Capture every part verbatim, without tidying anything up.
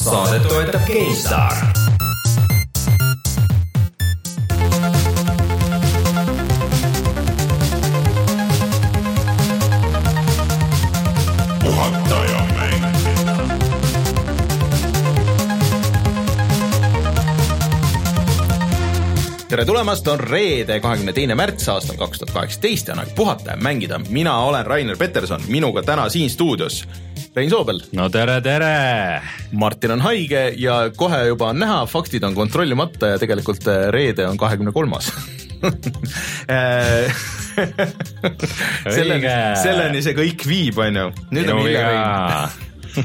Saadet toetab GameStar. Puhataja mängida. Tere tulemast, on reede kahekümne teine märts aastal kaks tuhat kaheksateist ja on aeg puhata ja mängida. Mina olen Rainer Peterson, minuga täna siin stuudios Rein Soobel. No tere, tere! Martin on haige ja kohe juba on näha, faktid on kontrollimata ja tegelikult reede on kahekümne kolmas. selleni, selleni see kõik viib, on ju. Nüüd on hilja Rein.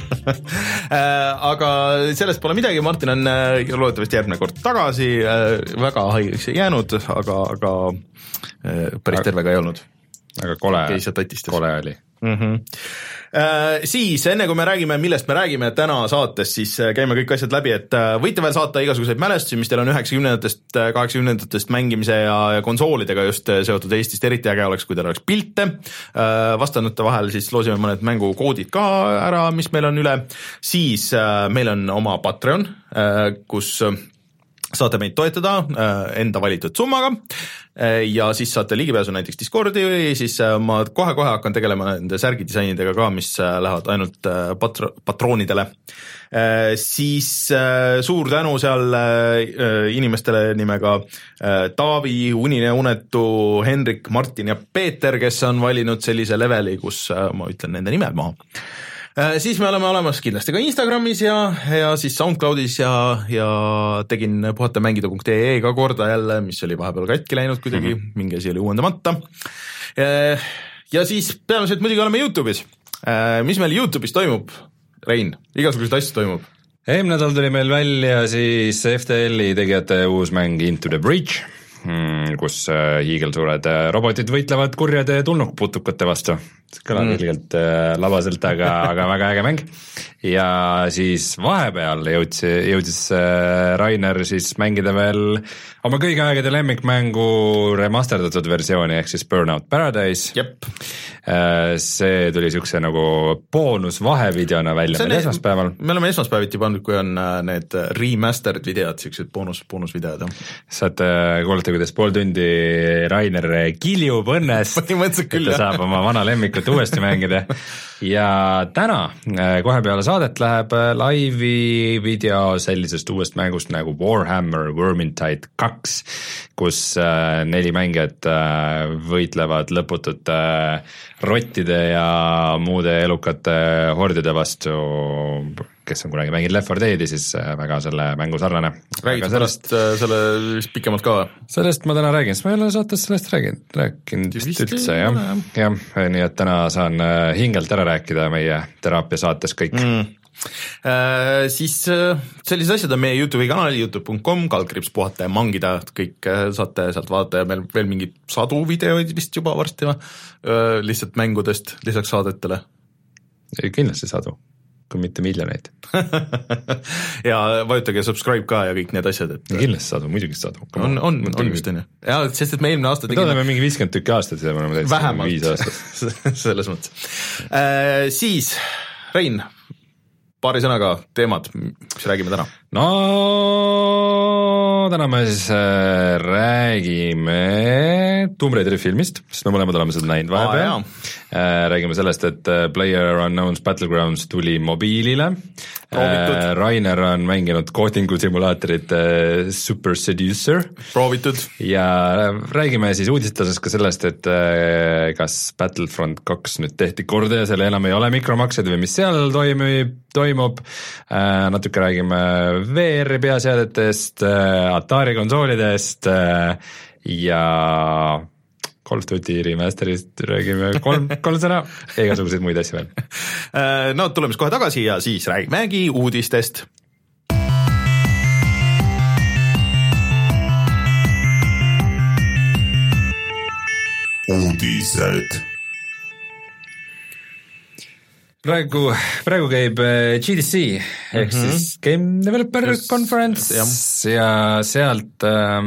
Aga sellest pole midagi, Martin on loodetavasti järgmine kord tagasi, väga haigeks jäänud, aga, aga päris terve ka ei olnud. Aga kole, kole oli. Mm-hmm. Äh, siis enne kui me räägime, millest me räägime täna saates, siis käime kõik asjad läbi, et võite veel saata igasuguseid mälestusi, mis teil on üheksakümnendatest, kaheksakümnendatest mängimise ja, ja konsoolidega just seotud Eestist, eriti äge oleks, kui teil oleks pilte. Äh, vastanute vahel siis loosime mõned mängukoodid ka ära, mis meil on üle. Siis äh, meil on oma Patreon, äh, kus saate meid toetada enda valitud summaga ja siis saate ligipääsu näiteks Discordi või siis ma kohe-kohe hakkan tegelema nende särgidisainidega ka, mis lähevad ainult patro- patroonidele. Siis suur tänu seal inimestele nimega Taavi, Unine Unetu, Henrik, Martin ja Peeter, kes on valinud sellise leveli, kus ma ütlen nende nimed maha. Siis me oleme olemas kindlasti ka Instagramis ja, ja siis SoundCloudis ja, ja tegin puhatamängida punkt ee ka korda jälle, mis oli vahepeal katki läinud kuidagi, mm-hmm. mingi asi oli uuendamata. Ja siis peamiselt muidugi oleme YouTube'is. Mis meil YouTube'is toimub, Rein? Igasuguseid asju toimub. Eelmine nädal tuli meil välja siis F T L-i tegijate uus mäng Into the Breach, kus hiigelsuured robotid võitlevad kurjade tulnukputukate vastu. Kõlab mm. ilgelt äh, labaselt, aga, aga väga äge mäng. Ja siis vahepeal jõudis, jõudis äh, Rainer siis mängida veel oma kõige aegade lemmikmängu remasterdatud versiooni ehk siis Burnout Paradise. Jep. Äh, see tuli siukse nagu boonus vahevideona välja meil esmaspäeval. Me oleme esmaspäeviti pandud, kui on need remastered videod, siuksed boonus, boonusvideod. Saate kuulata, kuidas pool tundi Rainer kiljub õnnes, et ta saab oma vana lemmikut uuesti mängida. Ja täna kohe peale saadet läheb laivi video sellisest uuest mängust nagu Warhammer Vermintide kaks, kus neli mängijat võitlevad lõputute rottide ja muude elukate hordide vastu, kes on kunagi mänginud Left four Deadi, siis väga selle mängu sarnane. Räägid sellest selle pikemalt ka? Sellest ma täna räägin, sest ma ei ole saates sellest räägin, rääkinud vist üldse, jah. jah. Nii et täna saan hingelt ära rääkida meie teraapia saates kõik. Mm. Äh, siis äh, sellised asjad on meie YouTube'i kanali youtube punkt com, kaldkriips puhata ja mangida, kõik äh, saate sealt vaadata ja meil veel mingi sadu videoid vist juba varsti äh, lihtsalt mängudest lisaks saadetele. Kindlasti sadu, kui mitte miljoneid. ja vajutage subscribe ka ja kõik need asjad. Et... Kindlasti sadu, muidugi sadu. On, on, on just enne. Ja sest, et me eelmine aasta tegime... Me oleme mingi viiskümmend tükki aastat ja me oleme vähemalt viis aastat. Selles mõttes. Äh, siis, Rein, paari sõnaga teemad, mis räägime täna? No, täna me siis äh, räägime Tomb Raideri filmist, sest me mõlemad oleme seda näinud vahepeal. Äh, räägime sellest, et PlayerUnknown's Battlegrounds tuli mobiilile. Äh, Rainer on mänginud koodingu simulaatorit äh, Super Seducer. Proovitud. Ja räägime siis uudistades ka sellest, et äh, kas Battlefront kaks nüüd tehti korda ja selle enam ei ole mikromaksed või mis seal toimub, toimub. Äh, natuke räägime V R-i peaseadetest, Atari konsoolidest ja Call of Duty remasterist räägime kolm, kolm sõna ja igasuguseid muid asju veel. No tuleme kohe tagasi ja siis räägimegi uudistest. Uudised. Praegu, praegu käib G D C ehk mm-hmm. siis Game Developer Just, Conference ja, ja sealt äh,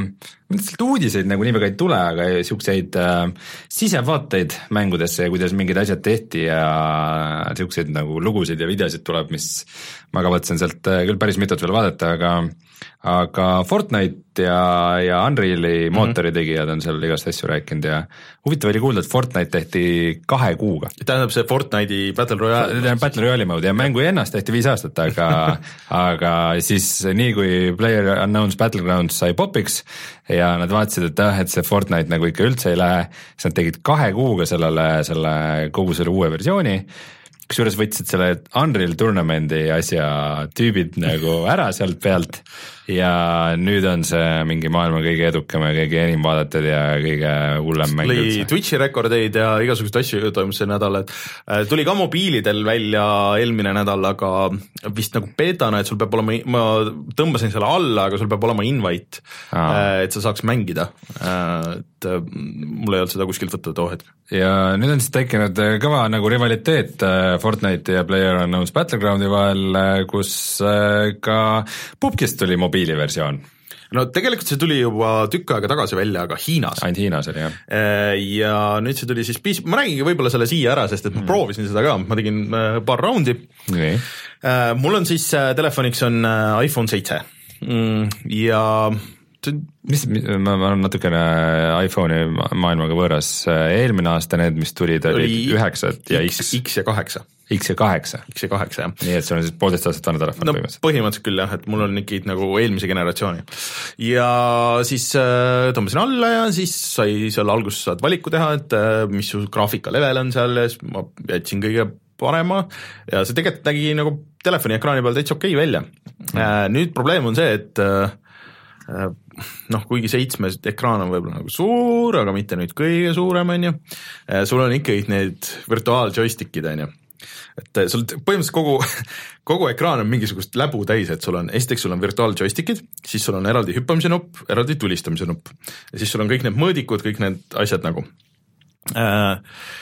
lihtsalt uudiseid nagu nii väga ei tule, aga siukseid äh, sisevaateid mängudesse ja kuidas mingid asjad tehti ja siukseid nagu lugusid ja videosid tuleb, mis ma kavatsen sealt küll päris mitut veel vaadata, aga aga Fortnite ja, ja Unreali mootori tegijad on seal igast asju rääkinud ja huvitav oli kuulda, et Fortnite tehti kahe kuuga. Tähendab see Fortnite'i Battle Royale? Battle Royale'i mode ja mängu ennast tehti viis aastat, aga aga siis nii kui PlayerUnknown's Battlegrounds sai popiks ja nad vaatasid, et ah, et see Fortnite nagu ikka üldse ei lähe, siis nad tegid kahe kuuga sellele, selle kogu selle uue versiooni, kusjuures võtsid selle Unreal Tournamenti asja tüübid nagu ära sealt pealt ja nüüd on see mingi maailma kõige edukam ja kõige enim vaadatud ja kõige hullem mäng üldse. Twitchi rekordeid ja igasuguseid asju toimus see nädal, et tuli ka mobiilidel välja eelmine nädal, aga vist nagu betana, et sul peab olema, ma tõmbasin selle alla, aga sul peab olema invite, ah. et sa saaks mängida, et mul ei olnud seda kuskilt võtta too hetk. Ja nüüd on siis tekkinud kõva nagu rivaliteet Fortnite ja PlayerUnknown's Battlegroundi vahel, kus ka pubgist tuli mobiil versioon. No tegelikult see tuli juba tükk aega tagasi välja, aga Hiinas. Ainult Hiinas oli, jah. Ja nüüd see tuli siis piis-, ma räägingi võib-olla selle siia ära, sest et ma mm. proovisin seda ka, ma tegin paar raundi. Okay. Mul on siis, telefoniks on iPhone seitse ja mis, ma, ma olen natukene iPhone'i maailmaga võõras, eelmine aasta need, mis tulid, olid üheksad ja X. X ja kaheksa. X ja kaheksa. X ja kaheksa, jah. Nii, et sul on siis poolteist aastat vana telefon no, põhimõtteliselt. Põhimõtteliselt küll, jah, et mul on ikka nagu eelmise generatsiooni. Ja siis äh, tõmbasin alla ja siis sai seal alguses saad valiku teha, et äh, mis su graafika level on seal ja siis ma jätsin kõige parema ja see tegelikult nägi nagu telefoni ekraani peal täitsa okei välja. Äh, nüüd probleem on see, et äh, noh, kuigi seitsme ekraan on võib-olla nagu suur, aga mitte nüüd kõige suurem, on ju. Sul on ikka need virtuaal joystickid, on ju. Et sul põhimõtteliselt kogu, kogu ekraan on mingisugust läbu täis, et sul on, esiteks sul on virtuaal joystickid, siis sul on eraldi hüppamise nupp, eraldi tulistamise nupp ja siis sul on kõik need mõõdikud, kõik need asjad nagu äh,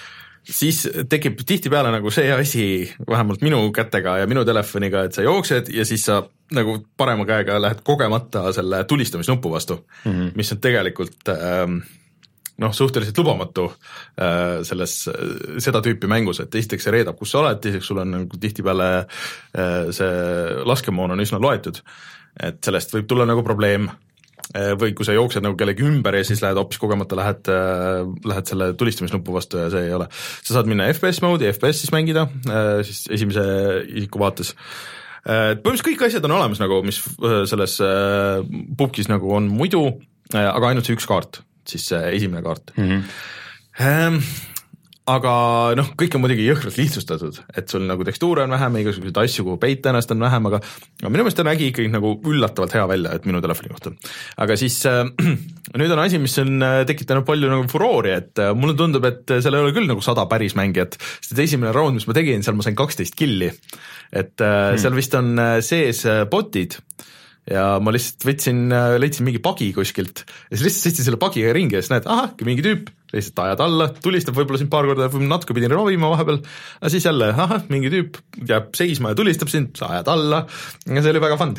siis tekib tihtipeale nagu see asi, vähemalt minu kätega ja minu telefoniga, et sa jooksed ja siis sa nagu parema käega lähed kogemata selle tulistamisnuppu vastu, mm-hmm. mis on tegelikult ähm, noh, suhteliselt lubamatu äh, selles, seda tüüpi mängus, et esiteks see reedab, kus sa oled, teiseks sul on nagu tihtipeale äh, see laskemoon on üsna loetud, et sellest võib tulla nagu probleem äh, või kui sa jooksed nagu kellegi ümber ja siis lähed hoopis kogemata, lähed, äh, lähed selle tulistamisnupu vastu ja see ei ole. Sa saad minna F P S moodi, F P S siis mängida, äh, siis esimese isiku vaates. Äh, põhimõtteliselt kõik asjad on olemas nagu, mis selles äh, pubgis nagu on muidu, äh, aga ainult see üks kaart. Siis esimene kaart mm-hmm. ähm, aga noh, kõik on muidugi jõhkralt lihtsustatud, et sul nagu tekstuure on vähem, igasuguseid asju, kuhu peita ennast on vähem, aga, aga minu meelest ta nägi ikkagi nagu üllatavalt hea välja, et minu telefoni kohta. Aga siis äh, nüüd on asi, mis on tekitanud palju nagu furoori, et äh, mulle tundub, et seal ei ole küll nagu sada päris mängijat, sest esimene round, mis ma tegin, seal ma sain kaksteist killi, et äh, mm. seal vist on sees botid ja ma lihtsalt võtsin, leidsin mingi pagi kuskilt ja siis lihtsalt sõitsin selle pagiga ringi ja siis näed, ahah, mingi tüüp, lihtsalt ajad alla, tulistab võib-olla sind paar korda, võib natuke pidin ravima vahepeal, aga siis jälle, ahah, mingi tüüp jääb seisma ja tulistab sind, sa ajad alla ja see oli väga fun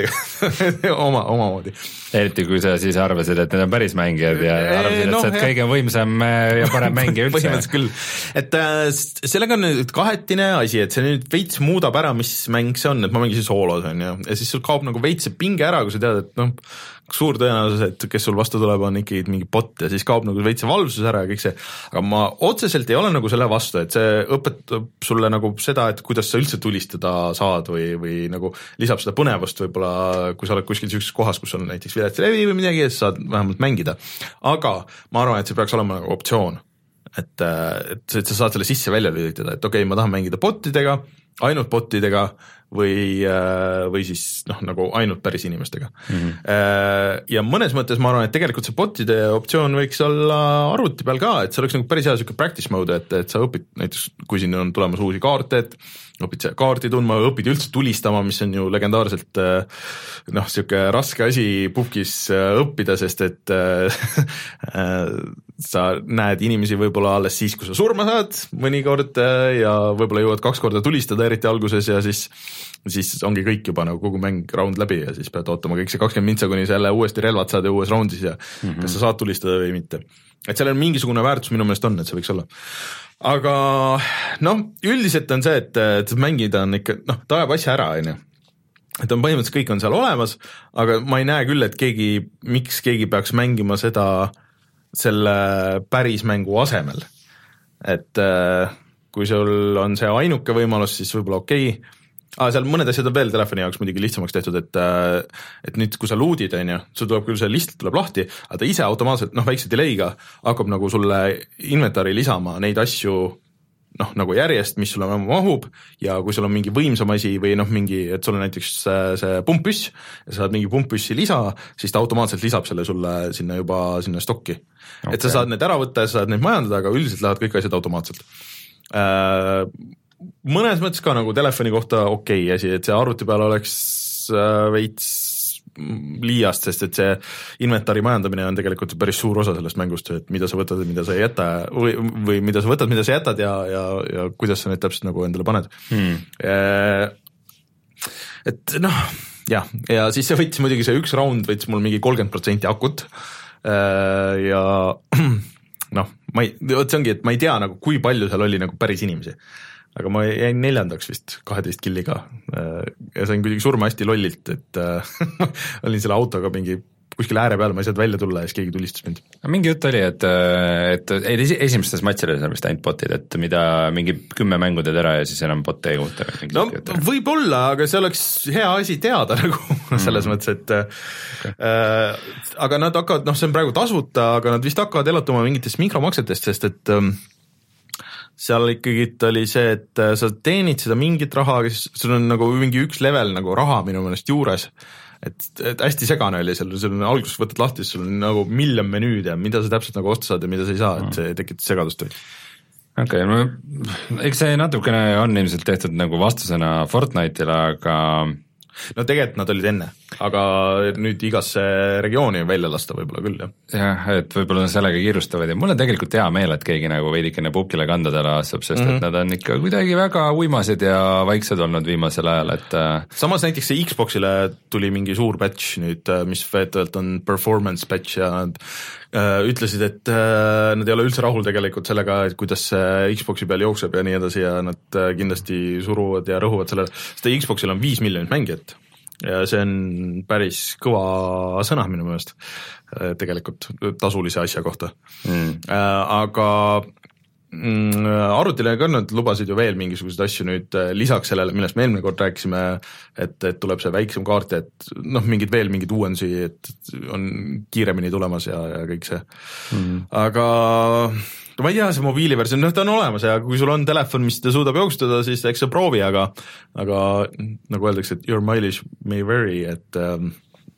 oma, omamoodi. Eriti kui sa siis arvasid, et need on päris mängijad ja arvasid, no, et sa oled kõige võimsam ja parem mängija üldse. Põhimõtteliselt küll, et äh, sellega on nüüd kahetine asi, et see nüüd veits muudab ära, mis mäng see on, et ma mängisin soolos on ju, ja siis sul kaob nagu veits see pinge ära, kui sa tead, et noh, suur tõenäosus, et kes sul vastu tuleb, on ikkagi mingi bot ja siis kaob nagu veits see valvsus ära ja kõik see, aga ma otseselt ei ole nagu selle vastu, et see õpetab sulle nagu seda, et kuidas sa üldse tulistada saad või, või nagu lisab seda põnevust võib-olla, kui sa oled kuskil sellises kohas, kus on näiteks viletslevi või midagi ja siis saad vähemalt mängida, aga ma arvan, et see peaks olema nagu optsioon, et, et, et sa saad selle sisse välja lülitada, et okei okay,, ma tahan mängida botidega, ainult botidega või, või siis noh, nagu ainult päris inimestega mm-hmm. ja mõnes mõttes ma arvan, et tegelikult see botide optsioon võiks olla arvuti peal ka, et see oleks nagu päris hea siuke practice mode, et, et sa õpid näiteks, kui siin on tulemas uusi kaarte, et õpid see kaarti tundma, õpid üldse tulistama, mis on ju legendaarselt noh, siuke raske asi pubgis õppida, sest et sa näed inimesi võib-olla alles siis, kui sa surma saad mõnikord ja võib-olla jõuad kaks korda tulistada, eriti alguses ja siis siis ongi kõik juba nagu kogu mäng round läbi ja siis pead ootama kõik see kakskümmend mintsa, kuni selle uuesti relvad saad ja uues roundis ja mm -hmm. kas sa saad tulistada või mitte. Et seal on mingisugune väärtus minu meelest on, et see võiks olla. Aga noh, üldiselt on see, et, et mängida on ikka, noh, ta ajab asja ära, on ju. Et on põhimõtteliselt kõik on seal olemas, aga ma ei näe küll, et keegi, miks keegi peaks mängima seda selle päris mängu asemel. Et kui sul on see ainuke võimalus, siis võib-olla okei okay. Ah, seal mõned asjad on veel telefoni jaoks muidugi lihtsamaks tehtud, et, et nüüd kui sa loodid, on ju, sul tuleb küll see list tuleb lahti, aga ta ise automaatselt, noh, väikse delay'ga hakkab nagu sulle inventari lisama neid asju, noh, nagu järjest, mis sulle mahub ja kui sul on mingi võimsam asi või noh, mingi, et sul on näiteks see, see pumppüss ja sa saad mingi pumppüssi lisa, siis ta automaatselt lisab selle sulle sinna juba sinna stokki. Okay. Et sa saad need ära võtta ja sa saad neid majandada, aga üldiselt lähevad kõik asjad automaatselt. Äh, mõnes mõttes ka nagu telefoni kohta okei okay asi, et see arvuti peal oleks äh, veits liiast, sest et see inventari majandamine on tegelikult päris suur osa sellest mängust, et mida sa võtad ja mida sa ei jäta või, või mida sa võtad, mida sa jätad ja, ja, ja kuidas sa need täpselt nagu endale paned hmm. äh, et noh, jah, ja siis see võttis muidugi see üks round võttis mul mingi kolmkümmend protsenti akut äh, ja noh, ma ei, vot see ongi, et ma ei tea nagu, kui palju seal oli nagu päris inimesi. Aga ma jäin neljandaks vist kaheteist killiga ja sain kuidagi surma hästi lollilt, et olin selle autoga mingi kuskil ääre peal, ma ei saanud välja tulla ja siis keegi tulistas mind. Mingi jutt oli, et, et, et esimestes matšides on vist ainult botid, et mida mingi kümme mängu teed ära ja siis enam botte ei kuuta. No võib-olla, aga see oleks hea asi teada nagu selles mm. mõttes, et okay. äh, aga nad hakkavad, noh see on praegu tasuta, aga nad vist hakkavad elatuma mingitest mikromaksetest, sest et ähm, seal ikkagi oli see, et sa teenid seda mingit raha, aga siis sul on nagu mingi üks level nagu raha minu meelest juures, et, et hästi segane oli seal, sul on alguses võtad lahti, sul on nagu miljon menüüd ja mida sa täpselt nagu osta saad ja mida sa ei saa, et see tekitab segadust. Okei, okay, eks see natukene on ilmselt tehtud nagu vastusena Fortnite'ile, aga no tegelikult nad olid enne, aga nüüd igasse regiooni välja lasta võib-olla küll, jah. jah, et võib-olla sellega kiirustavad ja mul on tegelikult hea meel, et keegi nagu veidikene pukile kandadele aastab, sest mm -hmm. et nad on ikka kuidagi väga uimased ja vaiksed olnud viimasel ajal, et samas näiteks see Xboxile tuli mingi suur patch nüüd, mis veetavalt on performance patch ja nad äh, ütlesid, et äh, nad ei ole üldse rahul tegelikult sellega, et kuidas see Xboxi peal jookseb ja nii edasi ja nad äh, kindlasti suruvad ja rõhuvad sellele, sest Xboxil on viis miljonit mängijat ja see on päris kõva sõna minu meelest tegelikult tasulise asja kohta mm. äh, aga mm, arvutile ka nad lubasid ju veel mingisuguseid asju nüüd lisaks sellele, millest me eelmine kord rääkisime, et, et tuleb see väiksem kaart, et noh, mingid veel mingid uuendusi, et on kiiremini tulemas ja, ja kõik see mm. aga no ma ei tea, see mobiiliversioon, noh ta on olemas ja kui sul on telefon, mis ta suudab jooksutada, siis eks sa proovi, aga aga nagu öeldakse, et your mileage may vary, et ähm,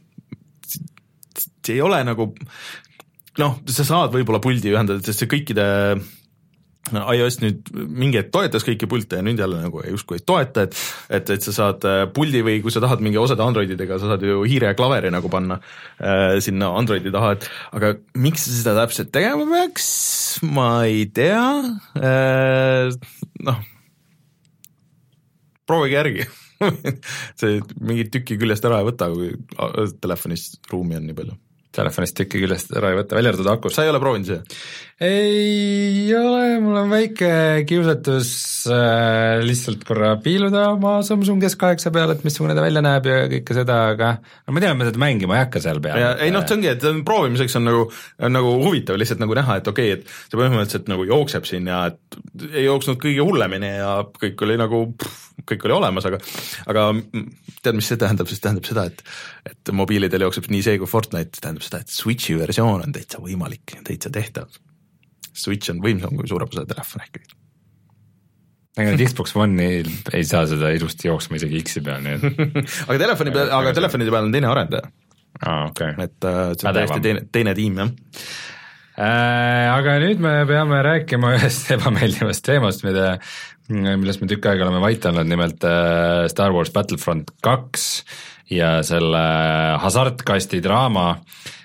see ei ole nagu noh, sa saad võib-olla puldi ühendada, sest see kõikide iOS nüüd mingi hetk toetas kõiki pilte ja nüüd jälle nagu ei usku ei toeta, et, et, et sa saad puldi või kui sa tahad mingi osade Androididega, sa saad ju hiire ja klaveri nagu panna äh, sinna Androidi taha, et aga miks sa seda täpselt tegema peaks, ma ei tea äh,, noh, proovige järgi see mingi tüki küljest ära ei võta, kui telefonis ruumi on nii palju. Telefonist tükki küljest ära ei võtta, välja arvatud akust. Sa ei ole proovinud see? Ei ole, mul on väike kiusatus äh, lihtsalt korra piiluda oma Samsung S kaheksa peal, et missugune ta välja näeb ja kõike seda, aga no ma tean, ma seda mängima ei hakka seal peal. Ei noh, see ongi, et proovimiseks on nagu, on nagu huvitav lihtsalt nagu näha, et okei, et see põhimõtteliselt nagu jookseb siin ja et ei jooksnud kõige hullemini ja kõik oli nagu, pff, kõik oli olemas, aga aga tead, mis see tähendab, siis tähendab seda, et et mobiilidel jookseb nii see kui Fortnite, tähendab seda, et Switchi versioon on täitsa võimalik, täitsa tehtav. Switch on võimsam kui suurem osa telefon ehk. Aga Xbox One'i ei saa seda ilusti jooksma isegi X-i peal, nii et aga telefoni peal, aga telefonide peal on teine arendaja. Ah, okay. Et uh, see on täiesti teine, teine tiim, jah. Äh, aga nüüd me peame rääkima ühest ebameeldivast teemast, mida, millest me tükk aega oleme vait olnud, nimelt uh, Star Wars Battlefront kaks ja selle hasartkasti draama,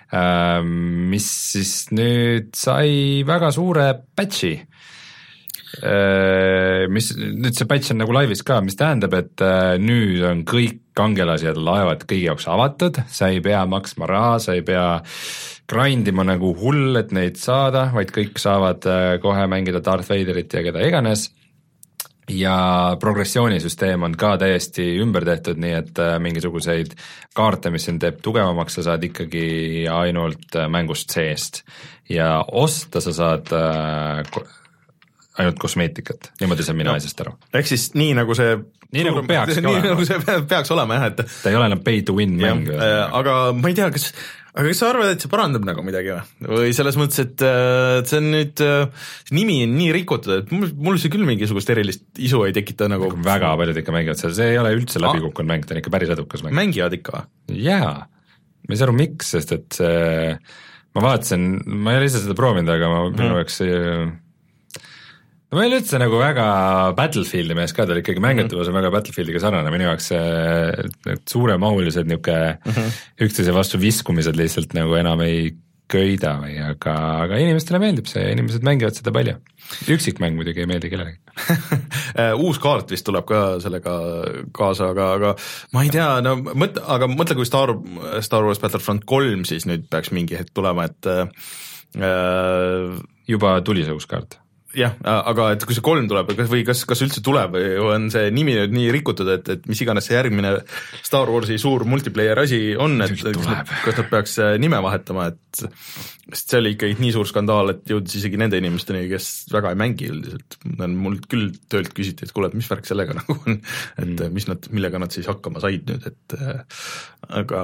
mis siis nüüd sai väga suure patchi. mis nüüd see patch on nagu laivis ka, mis tähendab, et nüüd on kõik kangelased laevad kõigi jaoks avatud, sa ei pea maksma raha, sa ei pea grindima nagu hull, et neid saada, vaid kõik saavad kohe mängida Darth Vaderit ja keda iganes. Ja progressioonisüsteem on ka täiesti ümber tehtud, nii et mingisuguseid kaarte, mis siin teeb tugevamaks, sa saad ikkagi ainult mängust seest ja osta sa saad ainult kosmeetikat, niimoodi saan mina no, asjast aru. Ehk siis nii nagu see nii nagu peaks nii olema. Nagu see peaks olema jah, et ta ei ole enam pay to win mäng. Aga ma ei tea, kas aga kas sa arvad, et see parandab nagu midagi või? Või selles mõttes, et see on nüüd see nimi on nii rikutud, et mul, mul see küll mingisugust erilist isu ei tekita nagu väga paljud ikka mängivad seal, see ei ole üldse läbikukkunud mäng, ta on ikka päris edukas mäng. Mängivad ikka? Jaa, ma ei saa aru miks, sest et see, ma vaatasin, ma ei ole ise seda proovinud, aga ma minu jaoks hmm. ma ei ole üldse nagu väga Battlefieldi mees ka, ta oli ikkagi mängitavus on väga Battlefieldiga sarnane, minu jaoks see suuremahulised niuke uh-huh. üksteise vastu viskumised lihtsalt nagu enam ei köida või, aga, aga inimestele meeldib see ja inimesed mängivad seda palju. Üksikmäng muidugi ei meeldi kellelegi. Uus kaart vist tuleb ka sellega kaasa, aga, aga ma ei tea, no mõtle, aga mõtle, kui Star, Star Wars Battlefront kolm siis nüüd peaks mingi hetk tulema, et äh, juba tuli see uus kaart. Jah, aga et kui see kolm tuleb või kas, kas üldse tuleb või on see nimi nüüd nii rikutud, et, et mis iganes see järgmine Star Warsi suur multiplayer asi on, et kas nad, kas nad peaks nime vahetama, et see oli ikkagi nii suur skandaal, et jõudis isegi nende inimesteni, kes väga ei mängi üldiselt. Mul küll töölt küsiti, et kuule, et mis värk sellega nagu on, et mm. mis nad, millega nad siis hakkama said nüüd, et aga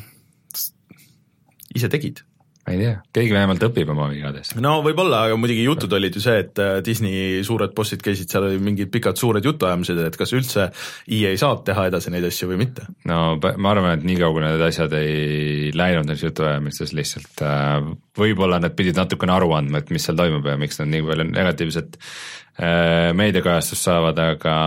ise tegid. Ma ei tea, keegi vähemalt õpib oma vigades. No võib-olla, aga muidugi jutud olid ju see, et Disney suured bossid käisid seal mingid pikad suured jutuajamised, et kas üldse E A saab teha edasi neid asju või mitte. No ma arvan, et nii kaugele need asjad ei läinud neis jutuajamistes lihtsalt. Võib-olla nad pidid natukene aru andma, et mis seal toimub ja miks nad nii palju negatiivset meediakajastust saavad, aga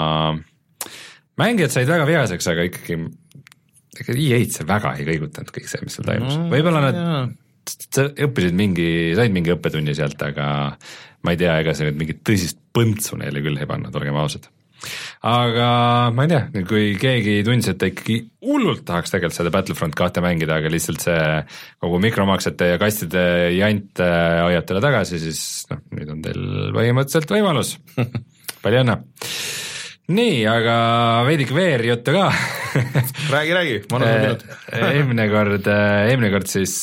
mängijad said väga vihaseks, aga ikkagi E A-d see väga ei kõigutanud kõik see, mis seal toimus. No, võib-olla nad jah. õppisid mingi, said mingi õppetunni sealt, aga ma ei tea, ega see nüüd mingit tõsist põntsu neile küll ei pannud, olgem ausad. Aga ma ei tea, kui keegi tundis, et ta ikkagi hullult tahaks tegelikult seda Battlefront kahte mängida, aga lihtsalt see kogu mikromaksete ja kastide jant hoiab teile tagasi, siis noh, nüüd on teil põhimõtteliselt võimalus. Palju õnne! Nii, aga veidik veer juttu ka. räägi, räägi, ma annan minut. eelmine kord, eelmine kord siis,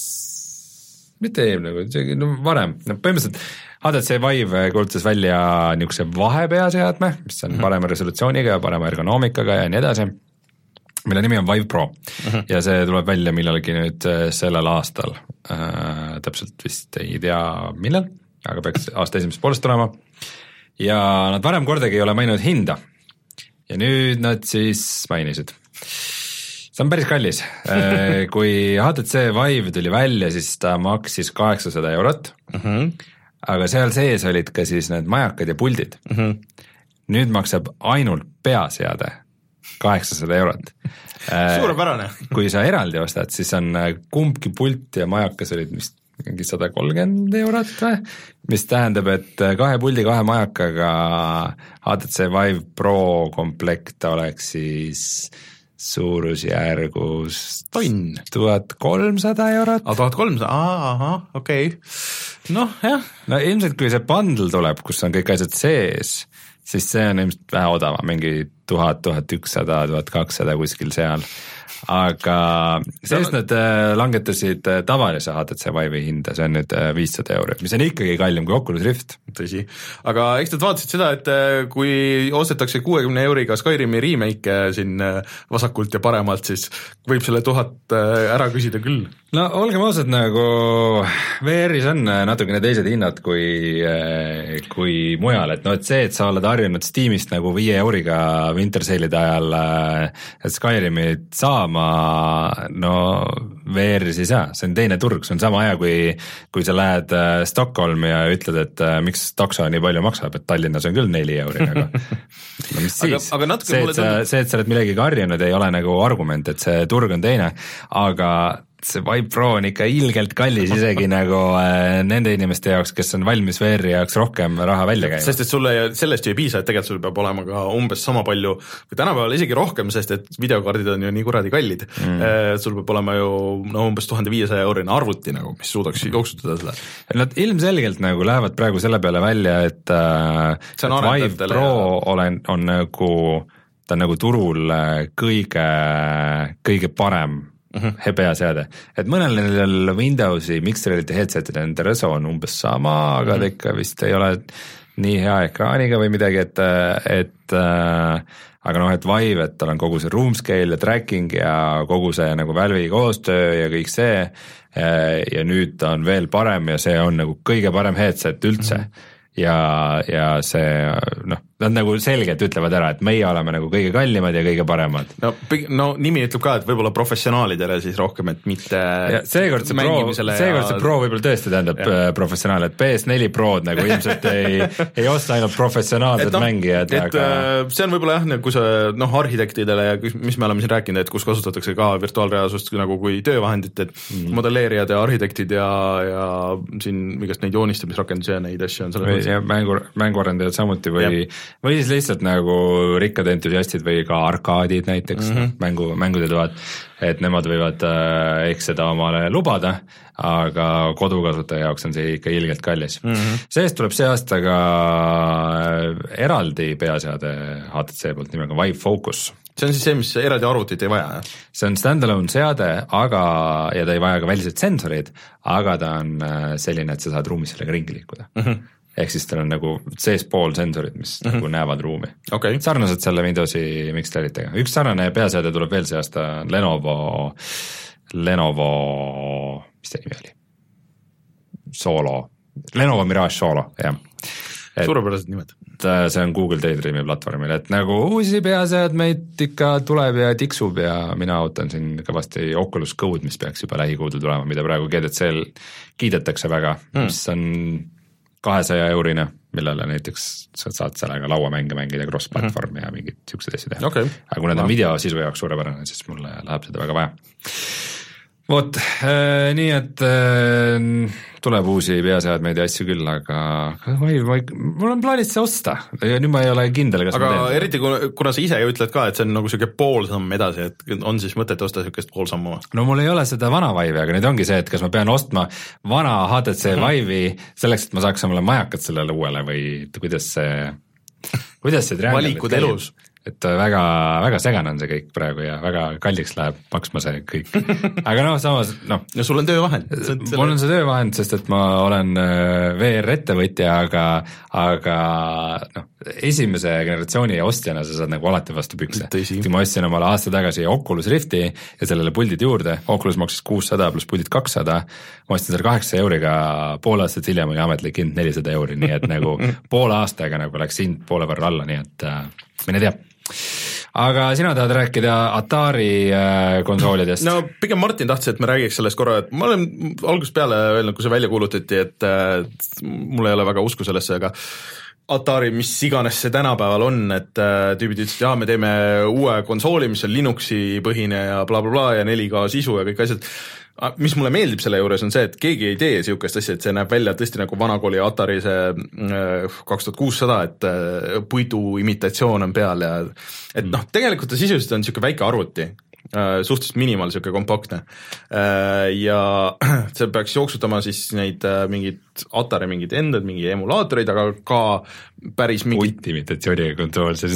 mitte eelmine kord, no varem, no põhimõtteliselt H T C Vive kuulutas välja niisuguse vahepeaseadme, mis on parema resolutsiooniga ja parema ergonoomikaga ja nii edasi, mille nimi on Vive Pro uh-huh. ja see tuleb välja millalgi nüüd sellel aastal, äh, täpselt vist ei tea millal, aga peaks aasta esimest poolest tulema. Ja nad varem kordagi ei ole maininud hinda ja nüüd nad siis mainisid. See on päris kallis. Kui H T C Vive tuli välja, siis ta maksis kaheksasada eurot, uh-huh. aga seal sees olid ka siis need majakad ja puldid. Uh-huh. Nüüd maksab ainult peaseade kaheksasada eurot. Suurepärane. Kui sa eraldi ostad, siis on kumbki pult ja majakas olid vist mingi sada kolmkümmend eurot või, mis tähendab, et kahe puldi, kahe majakaga H T C Vive Pro komplekt oleks siis suurusjärgus tuhat kolmsada eurot. Ah, tuhat kolmsada, aha, okei. Okay. Noh, jah. No ilmselt, kui see bundle tuleb, kus on kõik asjad sees, siis see on ilmselt vähe odava, mingi tuhat, tuhat ükssada, tuhat kakssada kuskil seal. Aga sellest nad langetasid tavalise H T C Vive'i hinda, see on nüüd viissada eurot, mis on ikkagi kallim kui Oculus Rift. Tõsi, aga eks nad vaatasid seda, et kui ostetakse kuuekümne euriga Skyrimi remake siin vasakult ja paremalt, siis võib selle tuhat ära küsida küll. No olgem ausad, nagu V R-is on natukene teised hinnad kui, kui mujal, et no et see, et sa oled harjunud Steamist nagu viie euriga Winter Sale'ide ajal Skyrimit saama, no V R-is ei saa, see on teine turg, see on sama aja, kui, kui sa lähed Stockholmi ja ütled, et miks takso nii palju maksab, et Tallinnas on küll neli euri nagu. No mis siis? Aga, aga see, et sa, see, et sa oled millegagi harjunud, ei ole nagu argument, et see turg on teine, aga see Vive Pro on ikka ilgelt kallis isegi nagu äh, nende inimeste jaoks, kes on valmis V R-i jaoks rohkem raha välja käima. Sest et sulle sellest ju ei piisa, et tegelikult sul peab olema ka umbes sama palju, või tänapäeval isegi rohkem, sest et videokaardid on ju nii kuradi kallid mm.. Sul peab olema ju no, umbes tuhande viiesaja eurine arvuti, nagu, mis suudaks jooksutada seda. Nad ilmselgelt nagu lähevad praegu selle peale välja, et, et Vive Pro ja... olen, on nagu, ta on nagu turul kõige, kõige parem Uh-huh. peaseade, et mõnel nendel Windowsi Mixerite headset'ide nende reso on umbes sama, aga uh-huh. ta ikka vist ei ole nii hea ekraaniga või midagi, et, et äh, aga noh, et Vive, et tal on kogu see room scale ja tracking ja kogu see nagu Valve'i koostöö ja kõik see ja nüüd ta on veel parem ja see on nagu kõige parem headset üldse uh-huh. ja, ja see noh, nad nagu selgelt ütlevad ära, et meie oleme nagu kõige kallimad ja kõige paremad. No, no nimi ütleb ka, et võib-olla professionaalidele siis rohkem, et mitte ja seekord see Pro, seekord see Pro võib-olla tõesti tähendab ja. professionaal, et P S neli Prod nagu ilmselt ei, ei osta ainult professionaalsed no, mängijad. Et aga... see on võib-olla jah, kui sa noh, arhitektidele ja mis me oleme siin rääkinud, et kus kasutatakse ka virtuaalreaalsust nagu kui töövahendit, et mm. modelleerijad ja arhitektid ja, ja siin igast neid joonistamisrakendusi ja neid asju on või, ja mängu, mänguarendajad samuti või ja. või siis lihtsalt nagu rikkad entusiastid või ka arkaadid näiteks mm, -hmm. mängu, mängude toad, et nemad võivad äh, ehk seda omale lubada, aga kodukasutaja jaoks on see ikka ilgelt kallis mm. -hmm. Seest tuleb see aasta ka eraldi peaseade H T C poolt nimega Vive Focus. See on siis see, mis eraldi arvutit ei vaja, jah? See on stand-alone seade, aga, ja ta ei vaja ka välised sensorid, aga ta on selline, et sa saad ruumis sellega ringi liikuda mm. -hmm. ehk siis tal on nagu seespool sensorid, mis mm -hmm. nagu näevad ruumi okay.. Sarnaselt selle Windowsi Mixeritega. Üks sarnane peaseade tuleb veel see aasta Lenovo, Lenovo, mis ta nimi oli? Solo, Lenovo Mirage Solo, jah. Suurepärased nimed. See on Google Daydreami platvormil, et nagu uusi peaseadmeid ikka tuleb ja tiksub ja mina ootan siin kõvasti Oculus Go'd, mis peaks juba lähikuudel tulema, mida praegu G D C-l kiidetakse väga mm., mis on kahesaja eurine, millele näiteks sa saad sellega lauamänge mängida, cross-platvorm mm -hmm. ja mingid siuksed asjad teha okay.. aga kuna ta on videosisu jaoks suurepärane, siis mulle läheb seda väga vaja. Vot, äh, nii et äh, tuleb uusi peaseadmeid ja asju küll, aga ma ei, ma ei, mul on plaanis see osta ja nüüd ma ei ole kindel, kas aga ma teen. Eriti kuna, kuna sa ise ju ütled ka, et see on nagu siuke pool samm edasi, et on siis mõtet osta siukest pool sammu? No mul ei ole seda vana Vive'i, aga nüüd ongi see, et kas ma pean ostma vana H T C mm -hmm. Vive'i selleks, et ma saaks omale majakat sellele uuele või kuidas see, kuidas see valikud elus? Et väga, väga segane on see kõik praegu ja väga kalliks läheb maksma see kõik. Aga noh, samas noh. ja sul on töövahend. Mul on see töövahend, sest et ma olen V R-ettevõtja, aga, aga noh, esimese generatsiooni ostjana sa saad nagu alati vastu pükse. kui ma ostsin omale aasta tagasi Oculus Rifti ja sellele puldid juurde, Oculus maksis kuussada pluss puldid kakssada, ma ostsin selle kaheksasada euriga, pool aastat hiljem oli ametlik hind nelisada euri, nii et nagu poole aastaga nagu läks hind poole võrra alla, nii et äh, mine tea. Aga sina tahad rääkida Atari äh, konsoolidest? No pigem Martin tahtis, et me räägiks sellest korra, et ma olen algusest peale öelnud, kui see välja kuulutati, et äh, mul ei ole väga usku sellesse, aga Atari, mis iganes see tänapäeval on, et äh, tüübid ütlesid, jaa, me teeme uue konsooli, mis on Linuxi põhine ja blablabla bla, bla, ja neli K sisu ja kõik asjad. Mis mulle meeldib selle juures on see, et keegi ei tee siukest asja, et see näeb välja tõesti nagu vanakooli Atari see kaks tuhat kuussada, et puidu imitatsioon on peal ja et noh, tegelikult ta sisuliselt on siuke väike arvuti, suhteliselt minimaal siuke kompaktne ja see peaks jooksutama siis neid mingid Atari mingid endad, mingi emulaatoreid, aga ka päris mingi puit-imitatsiooniga konsool, see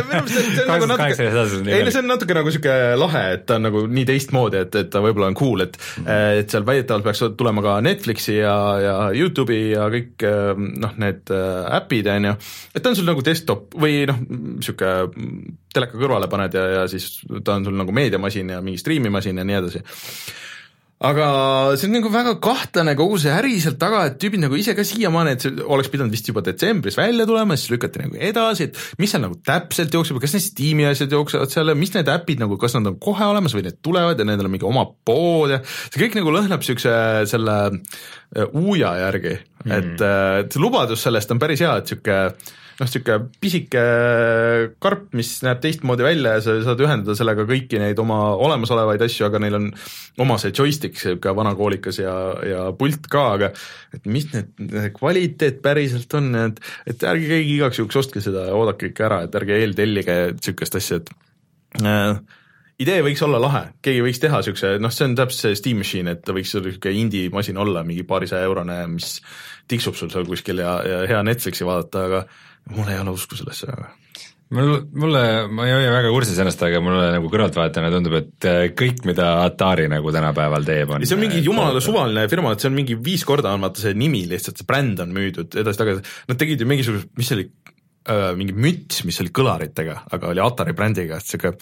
on natuke nagu siuke lahe, et ta on nagu nii teistmoodi, et, et ta võib-olla on cool, et et seal väidetavalt peaks tulema ka Netflixi ja, ja YouTube'i ja kõik noh, need äpid, on ju, et ta on sul nagu desktop või noh, siuke teleka kõrvale paned ja, ja siis ta on sul nagu meediamasin ja mingi striimimasin ja nii edasi. Aga see on nagu väga kahtlane kogu see äri sealt taga, et tüübid nagu ise ka siiamaani, et see oleks pidanud vist juba detsembris välja tulema, siis lükati nagu edasi, et mis seal nagu täpselt jookseb, kas need Steam'i asjad jooksevad seal, mis need äpid nagu, kas nad on kohe olemas või need tulevad ja nendel on mingi oma pood ja see kõik nagu lõhnab siukse selle uuja järgi, mm. et, et see lubadus sellest on päris hea, et siuke noh, siuke pisike karp, mis näeb teistmoodi välja ja sa saad ühendada sellega kõiki neid oma olemasolevaid asju, aga neil on oma see joystick, siuke vanakoolikas ja, ja pult ka, aga et mis need, need kvaliteet päriselt on, et, et ärge keegi igaks juhuks ostke seda ja oodake ikka ära, et ärge eeltellige siukest asja, et äh, idee võiks olla lahe, keegi võiks teha siukse, noh, see on täpselt see Steam Machine, et ta võiks siuke indie-masin olla, mingi paarisaja eurone, mis tiksub sul seal kuskil ja, ja hea Netflixi vaadata, aga mul ei ole usku sellesse. mul, mulle, ma ei ole väga kursis ennast, aga mulle nagu kõrvaltvaatajana tundub, et kõik, mida Atari nagu tänapäeval teeb, on see on mingi jumalale suvaline firma, et see on mingi viis korda on vaata see nimi lihtsalt, see bränd on müüdud edasi-tagasi, nad tegid ju mingisugust, mis oli äh, mingi müts, mis oli kõlaritega, aga oli Atari brändiga, et siuke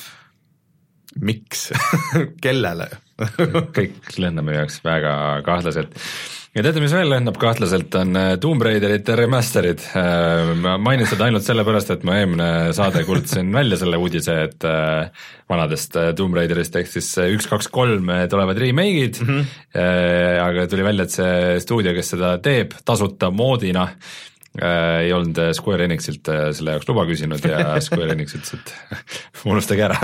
miks kellele kõik lendab minu jaoks väga kahtlaselt. Ja teate, mis veel lendab kahtlaselt, on Tomb Raiderite remasterid. Ma mainin seda ainult sellepärast, et ma eelmine saade kuulutasin välja selle uudise, et vanadest Tomb Raiderist ehk siis üks, kaks, kolm tulevad remake'id, mm-hmm. aga tuli välja, et see stuudio, kes seda teeb tasuta moodina, Äh, ei olnud Square Enixilt selle jaoks luba küsinud ja Square Enix ütles, et unustage ära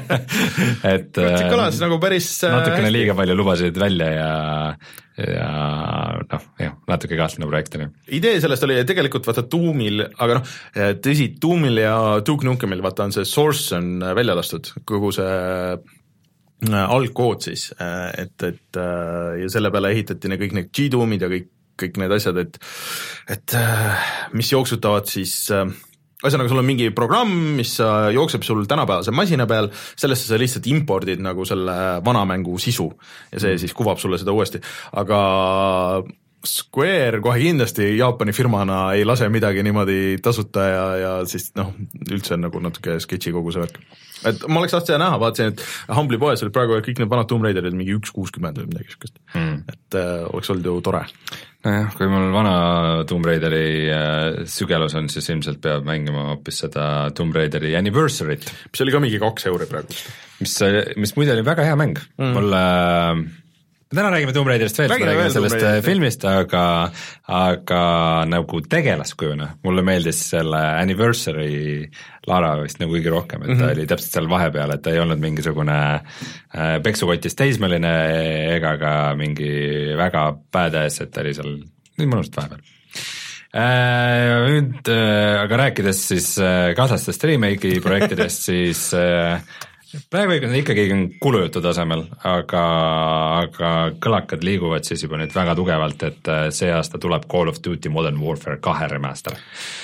et see kõlas nagu päris natukene hästi. Liiga palju lubasid välja ja, ja noh, jah, natuke kahtlane projektina. Idee sellest oli tegelikult vaata Doomil, aga noh, tõsi, Doomil ja Duke Nukemil vaata on see Source on välja lastud, kogu see algkood siis, et, et ja selle peale ehitati kõik need G-Doomid ja kõik kõik need asjad, et, et mis jooksutavad siis, ühesõnaga sul on mingi programm, mis jookseb sul tänapäevase masina peal, sellesse sa lihtsalt impordid nagu selle vanamängu sisu ja see siis kuvab sulle seda uuesti, aga Square kohe kindlasti Jaapani firmana ei lase midagi niimoodi tasuta ja, ja siis noh, üldse on nagu natuke sketši kogu see värk. Et ma oleks tahtnud seda näha, vaatasin, et Humble'i poes oli praegu kõik need vanad Tomb Raiderid mingi üks kuuskümmend või midagi sükest, mm. et äh, oleks olnud ju tore. Nojah, kui mul vana Tomb Raideri äh, sügelus on, siis ilmselt peab mängima hoopis seda Tomb Raideri Anniversary't. Mis oli ka mingi kaks euri praegu. Mis, mis muide oli väga hea mäng, mm. mulle äh, täna räägime Tomb Raiderist veel, räägime räägime sellest Raiderist. filmist, aga, aga nagu tegelaskujuna, mulle meeldis selle Anniversary Lara vist nagu kõige rohkem, et ta mm -hmm. oli täpselt seal vahepeal, et ta ei olnud mingisugune peksukotis teismeline ega ka mingi väga badass, et ta oli seal nii mõnusalt vahepeal. Nüüd aga rääkides siis kaaslastest remake'i projektidest, siis praegu ikkagi on kulujutu tasemel, aga, aga kõlakad liiguvad siis juba nüüd väga tugevalt, et see aasta tuleb Call of Duty Modern Warfare kahe remaster.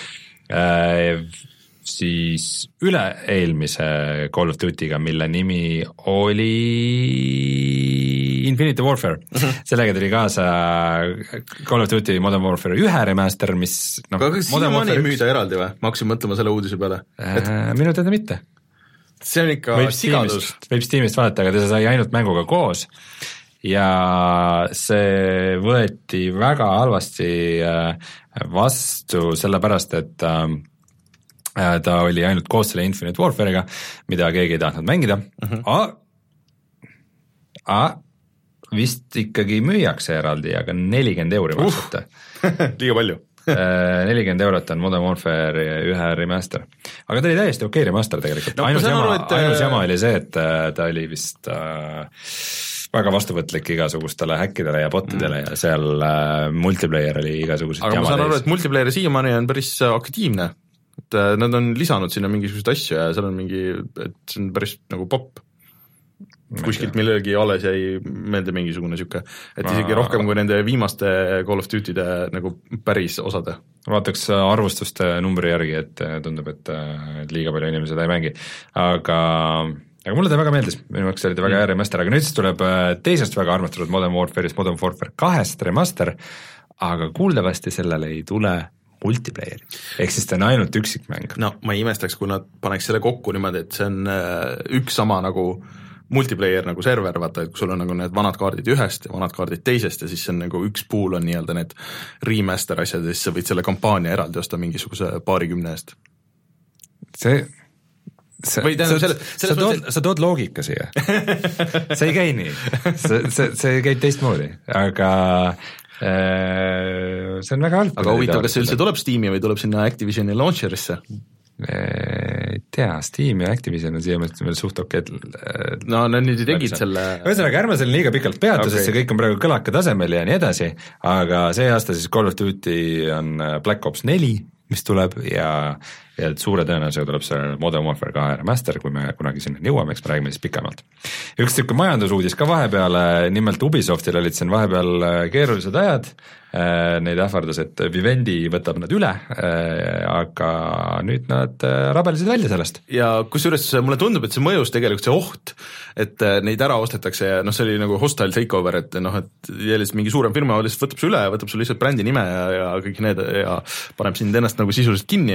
Siis üle-eelmise Call of Duty'ga, mille nimi oli Infinity Warfare, sellega tuli kaasa Call of Duty Modern Warfare ühe remaster, mis no, aga kas siiamaani ei müüda eraldi või? Ma hakkasin mõtlema selle uudise peale et... Minu teada mitte. See on ikka võib sigadus. Võib Steamist vaadata, aga ta sai ainult mänguga koos ja see võeti väga halvasti vastu sellepärast, et ta oli ainult koos selle Infinite Warfare'iga, mida keegi ei tahtnud mängida, uh-huh. a, a, vist ikkagi müüakse eraldi, aga nelikümmend euri maksate. Uh, liiga palju. nelikümmend eurot on Modern Warfare ühe remaster. Aga ta oli täiesti okei remaster tegelikult. No, ainus, jama, aru, et... ainus jama oli see, et ta oli vist äh, väga vastuvõtlik igasugustele häkkidele ja botidele mm. ja seal äh, multiplayer oli igasugused aga ma saan aru, et multiplayer siiamaani on päris aktiivne. Et nad on lisanud sinna mingisuguseid asju ja seal on mingi, et see on päris nagu popp. Kuskilt millegi alles jäi meelde mingisugune siuke, et isegi rohkem kui nende viimaste Call of Duty'de nagu päris osade. Vaataks arvustuste numbri järgi, et tundub, et liiga palju inimesed ei mängi, aga, aga mulle ta väga meeldis, minu jaoks oli ta väga hea remaster, aga nüüd siis tuleb teisest väga armastatud Modern Warfare'ist Modern Warfare kahest remaster, aga kuuldavasti sellele ei tule multiplayer, ehk siis ta on ainult üksikmäng. No ma ei imestaks, kui nad paneks selle kokku niimoodi, et see on üks sama nagu multiplayer nagu server, vaata, et kui sul on nagu need vanad kaardid ühest ja vanad kaardid teisest ja siis see on nagu üks pool on nii-öelda need remaster asjad ja siis sa võid selle kampaania eraldi osta mingisuguse paarikümne eest. See, see või tähendab, sa, selle, sa, tood, sa tood loogika siia. See ei käi nii. See, see, see käib teistmoodi, aga see on väga halb. aga huvitav, kas see üldse tuleb Steam'i või tuleb sinna Activisioni launcherisse? Ei tea, Steam ja Activision on siia mõttes veel suht okei. No nad nüüd tegid selle... Ühesõnaga, ärme selle liiga pikalt peatu, okay. Sest see kõik on praegu kõlaka tasemel ja nii edasi, aga see aasta siis Call of Duty on Black Ops neli, mis tuleb ja, ja suure tõenäosusega tuleb see Modern Warfare kahe remaster, kui me kunagi sinna jõuame, eks me räägime siis pikemalt. Üks tükk majandusuudis ka vahepeal, nimelt Ubisoftil olid siin vahepeal keerulised ajad, neid ähvardas, et Vivendi võtab nad üle, aga nüüd nad rabelesid välja sellest. Ja kusjuures mulle tundub, et see mõjus tegelikult see oht, et neid ära ostetakse ja noh, see oli nagu hostile takeover, et noh, et jälle mingi suurem firma lihtsalt võtab see üle, võtab sul lihtsalt brändi nime ja, ja kõik need ja paneb sind ennast nagu sisuliselt kinni.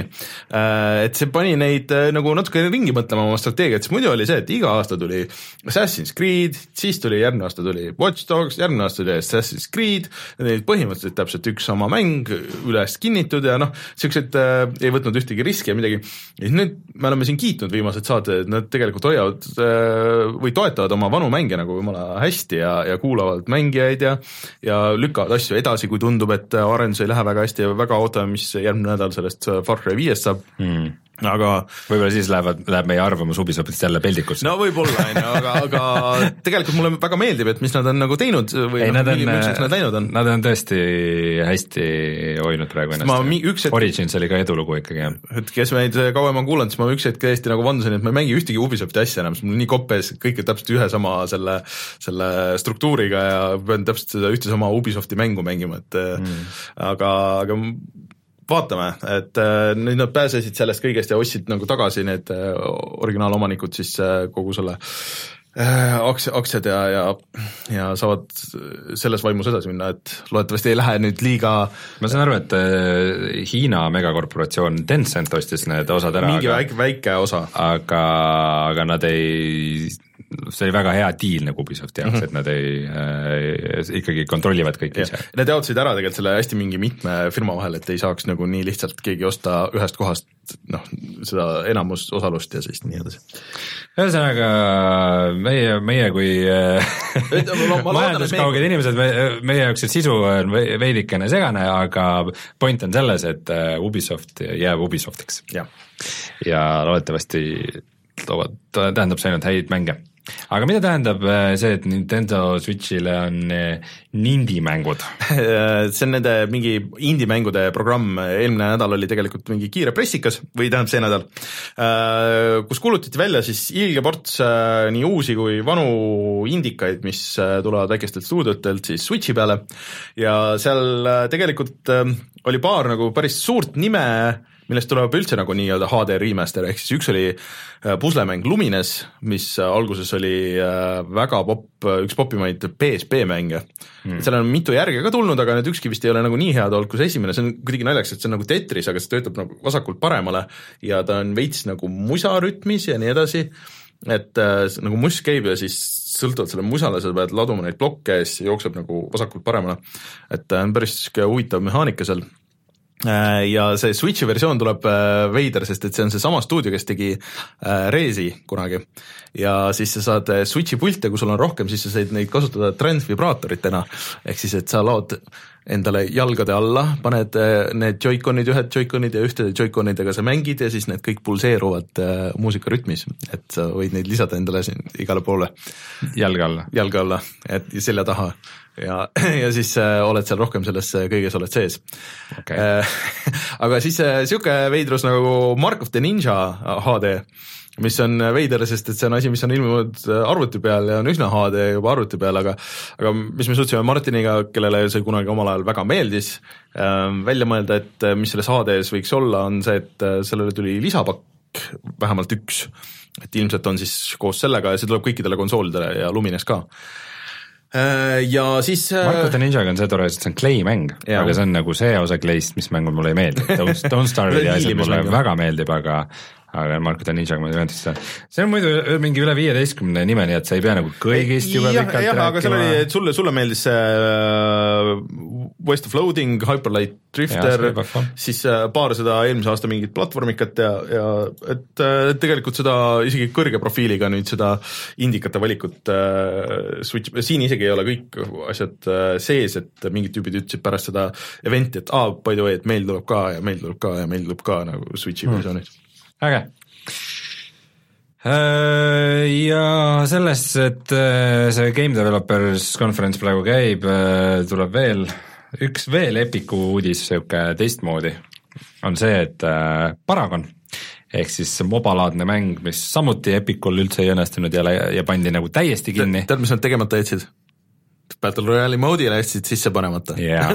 Et see pani neid nagu natuke ringi mõtlema oma strateegiat, sest muidu oli see, et iga aasta tuli Assassin's Creed, siis tuli järgmine aasta tuli Watch Dogs, järgmine aasta tuli Assassin's Creed, neid põhimõtteliselt täpselt üks sama mäng üles kinnitud ja noh, siuksed äh, ei võtnud ühtegi riski ja midagi. Ja nüüd me oleme siin kiitnud viimased saate, et nad tegelikult hoiavad äh, või toetavad oma vanu mänge nagu jumala hästi ja, ja kuulavad mängijaid ja, ja lükkavad asju edasi, kui tundub, et arendus ei lähe väga hästi ja väga ootame, mis järgmine nädal sellest Far Cry viiest saab. Mm. Aga võib-olla siis lähevad, läheb meie arvamus Ubisoftist jälle peldikusse. No võib-olla, aga, aga tegelikult mulle väga meeldib, et mis nad on nagu teinud või ei, nad, on, nad, läinud on. Nad on tõesti hästi hoidnud praegu ennast. Origins oli ka edulugu ikkagi. Et kes meid kauem on kuulanud, siis ma üks hetk täiesti nagu vandusin, et ma ei mängi ühtegi Ubisofti asja enam, sest mul nii koppes, kõik on täpselt ühe sama selle, selle struktuuriga ja pean täpselt seda ühte sama Ubisofti mängu mängima, et mm. aga, aga vaatame, et nüüd nad pääsesid sellest kõigest ja ostsid nagu tagasi need originaalomanikud siis kogu selle aktsiad, aktsiad ja, ja, ja saavad selles vaimus edasi minna, et loodetavasti ei lähe nüüd liiga... Ma saan aru, et Hiina megakorporatsioon Tencent ostis need osad ära. Mingi aga, väike, väike osa. Aga, aga nad ei... See oli väga hea deal nagu Ubisofti jaoks, mm-hmm. et nad ei, äh, ikkagi kontrollivad kõik ise. Nad jaotasid ära tegelikult selle hästi mingi mitme firma vahel, et ei saaks nagu nii lihtsalt keegi osta ühest kohast noh, seda enamus osalust ja siis nii edasi. Ühesõnaga meie, meie kui majanduskauged inimesed, me, meie jaoks see sisu on veidikene segane, aga point on selles, et Ubisoft jääb Ubisoftiks. Ja, ja loodetavasti toovad, tähendab see ainult häid mänge. Aga mida tähendab see, et Nintendo Switchile on Nindie-mängud? See on nende mingi indie-mängude programm, eelmine nädal oli tegelikult mingi kiire pressikas, või tähendab see nädal, kus kuulutati välja siis ilge ports nii uusi kui vanu indikaid, mis tulevad väikestelt stuudiotelt siis Switchi peale ja seal tegelikult oli paar nagu päris suurt nime, millest tuleb üldse nagu nii-öelda H D remaster, ehk siis üks oli puslemäng Lumines, mis alguses oli väga pop, üks popimaid P S P mänge. Hmm. Seal on mitu järge ka tulnud, aga need ükski vist ei ole nagu nii head olnud, kui see esimene, see on kuidagi naljaks, et see on nagu Tetris, aga see töötab nagu vasakult paremale ja ta on veits nagu musarütmis ja nii edasi, et äh, nagu muss käib ja siis sõltuvalt selle musale, sa pead laduma neid blokke ja siis jookseb nagu vasakult paremale, et on päris huvitav mehaanika seal. Ja see Switchi versioon tuleb veider, sest et see on see sama stuudio, kes tegi Rezi kunagi ja siis sa saad Switchi pilte, kui sul on rohkem, siis sa said neid kasutada transvibraatoritena, ehk siis, et sa laod endale jalgade alla, paned need joikonid, ühed joikonid ja ühtede joikonidega sa mängid ja siis need kõik pulseeruvad muusikarütmis, et sa võid neid lisada endale igale poole. Jalga alla. Jalga alla, et selja taha. Ja, ja siis äh, oled seal rohkem selles kõiges oled sees. Okay. Äh, aga siis äh, siuke veidrus nagu Mark of the Ninja H D, mis on veider, sest et see on asi, mis on ilmunud arvuti peal ja on üsna H D juba arvuti peal, aga, aga mis me suutsime Martiniga, kellele see kunagi omal ajal väga meeldis, äh, välja mõelda, et mis selles H D-s võiks olla, on see, et sellele tuli lisapakk vähemalt üks, et ilmselt on siis koos sellega ja see tuleb kõikidele konsoolidele ja Lumines ka. Ja siis Mark of the Ninjaga on see tore, et see on Clay-mäng, aga see on nagu see osa Clay'st, mis mängul mulle ei meeldi. Don't, don't Starve ja asjad mulle väga meeldib, aga aga Mark of the Ninjaga ma ei öelnud seda. See on muidu mingi üle viieteistkümne nime, nii et sa ei pea nagu kõigist juba ja, pikalt jah, rääkima. Aga see oli, et sulle, sulle meeldis see West of Loading, Hyperlight Drifter, siis paar seda eelmise aasta mingit platvormikat ja, ja et tegelikult seda isegi kõrge profiiliga nüüd seda indikate valikut äh, switch, siin isegi ei ole kõik asjad äh, sees, et mingid tüübid ütlesid pärast seda eventi, et aa, by the way, et meil tuleb ka ja meil tuleb ka ja meil tuleb ka nagu Switchi hmm. versioonid. Äge. Ja sellest, et see Game Developers Conference praegu käib, tuleb veel üks veel Epiku uudis siuke teistmoodi, on see, et Paragon ehk siis mobalaadne mäng, mis samuti Epicul üldse ei õnnestunud ja, ja pandi nagu täiesti kinni. Tead, mis nad tegemata jätsid? Battle Royale'i moodile jätsid sisse panemata. Jaa,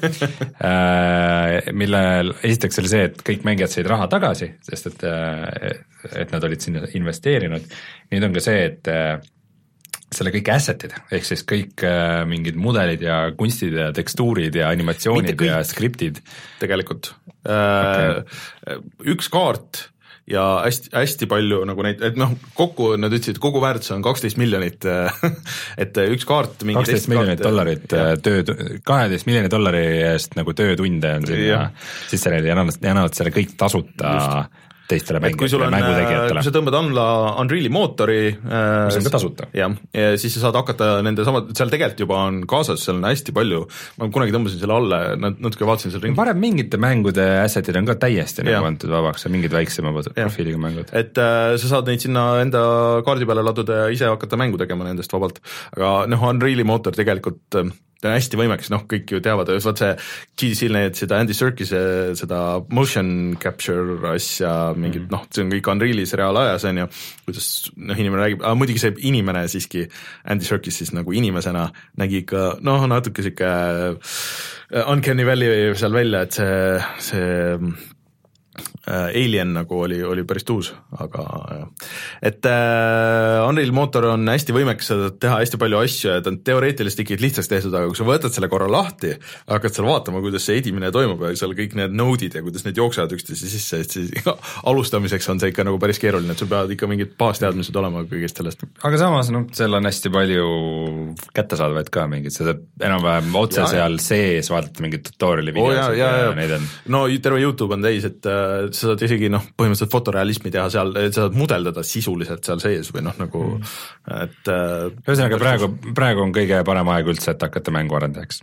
millel esiteks oli see, et kõik mängijad said raha tagasi, sest et, et nad olid sinna investeerinud. Nüüd on ka see, et selle kõik assetid, ehk siis kõik mingid mudelid ja kunstid ja tekstuurid ja animatsioonid ja skriptid. Tegelikult. Okay. Üks kaart ja hästi, hästi palju nagu neid, et noh, kokku nad ütlesid, kogu väärtus on kaksteist miljonit, et üks kaart kaksteist miljonit dollarit töö, kaheteist miljoni dollari eest nagu töötunde on sinna sisse reid ja annavad selle kõik tasuta just teistele mängijatele, mängutegijatele. Kui sa tõmbad alla Unreali mootori, mis on ka tasuta. Ja, ja siis sa saad hakata nende samad, seal tegelikult juba on kaasas, seal on hästi palju, ma kunagi tõmbasin selle alla, natuke vaatasin selle ringi. Varem mingite mängude assetid on ka täiesti nagu antud vabaks, mingid väiksema profiiliga mängud. Et äh, sa saad neid sinna enda kaardi peale laduda ja ise hakata mängu tegema nendest vabalt. Aga noh, Unreali mootor tegelikult ta on hästi võimekas, noh kõik ju teavad, vaat see G D C-l need seda Andy Serkise seda motion capture asja, mingid mm. noh, see on kõik Unrealis reaalajas on ju, kuidas noh, inimene räägib, aga muidugi see inimene siiski, Andy Serkis siis nagu inimesena nägi ikka noh, natuke siuke Uncanny Valley seal välja, et see, see Alien nagu oli, oli päris tuus, aga et äh, Unreal mootor on hästi võimekas teha hästi palju asju ja ta on teoreetiliselt ikkagi lihtsaks tehtud, aga kui sa võtad selle korra lahti, hakkad seal vaatama, kuidas see edimine toimub ja seal kõik need node'id ja kuidas need jooksevad üksteise sisse, et siis alustamiseks on see ikka nagu päris keeruline, et sul peavad ikka mingid baasteadmised olema kõigest sellest. Aga samas, noh, seal on hästi palju kättesaadavaid ka mingid, sa saad enam-vähem otse ja, seal sees vaadata mingid tutoriali videos oh, ja, ja, ja. Neid on. No terve YouTube on täis, et äh, sa saad isegi noh, põhimõtteliselt fotorealismi teha seal, sa saad mudeldada sisuliselt seal sees või noh, nagu et ühesõnaga praegu, praegu on kõige parem aeg üldse, et hakata mängu arendajaks.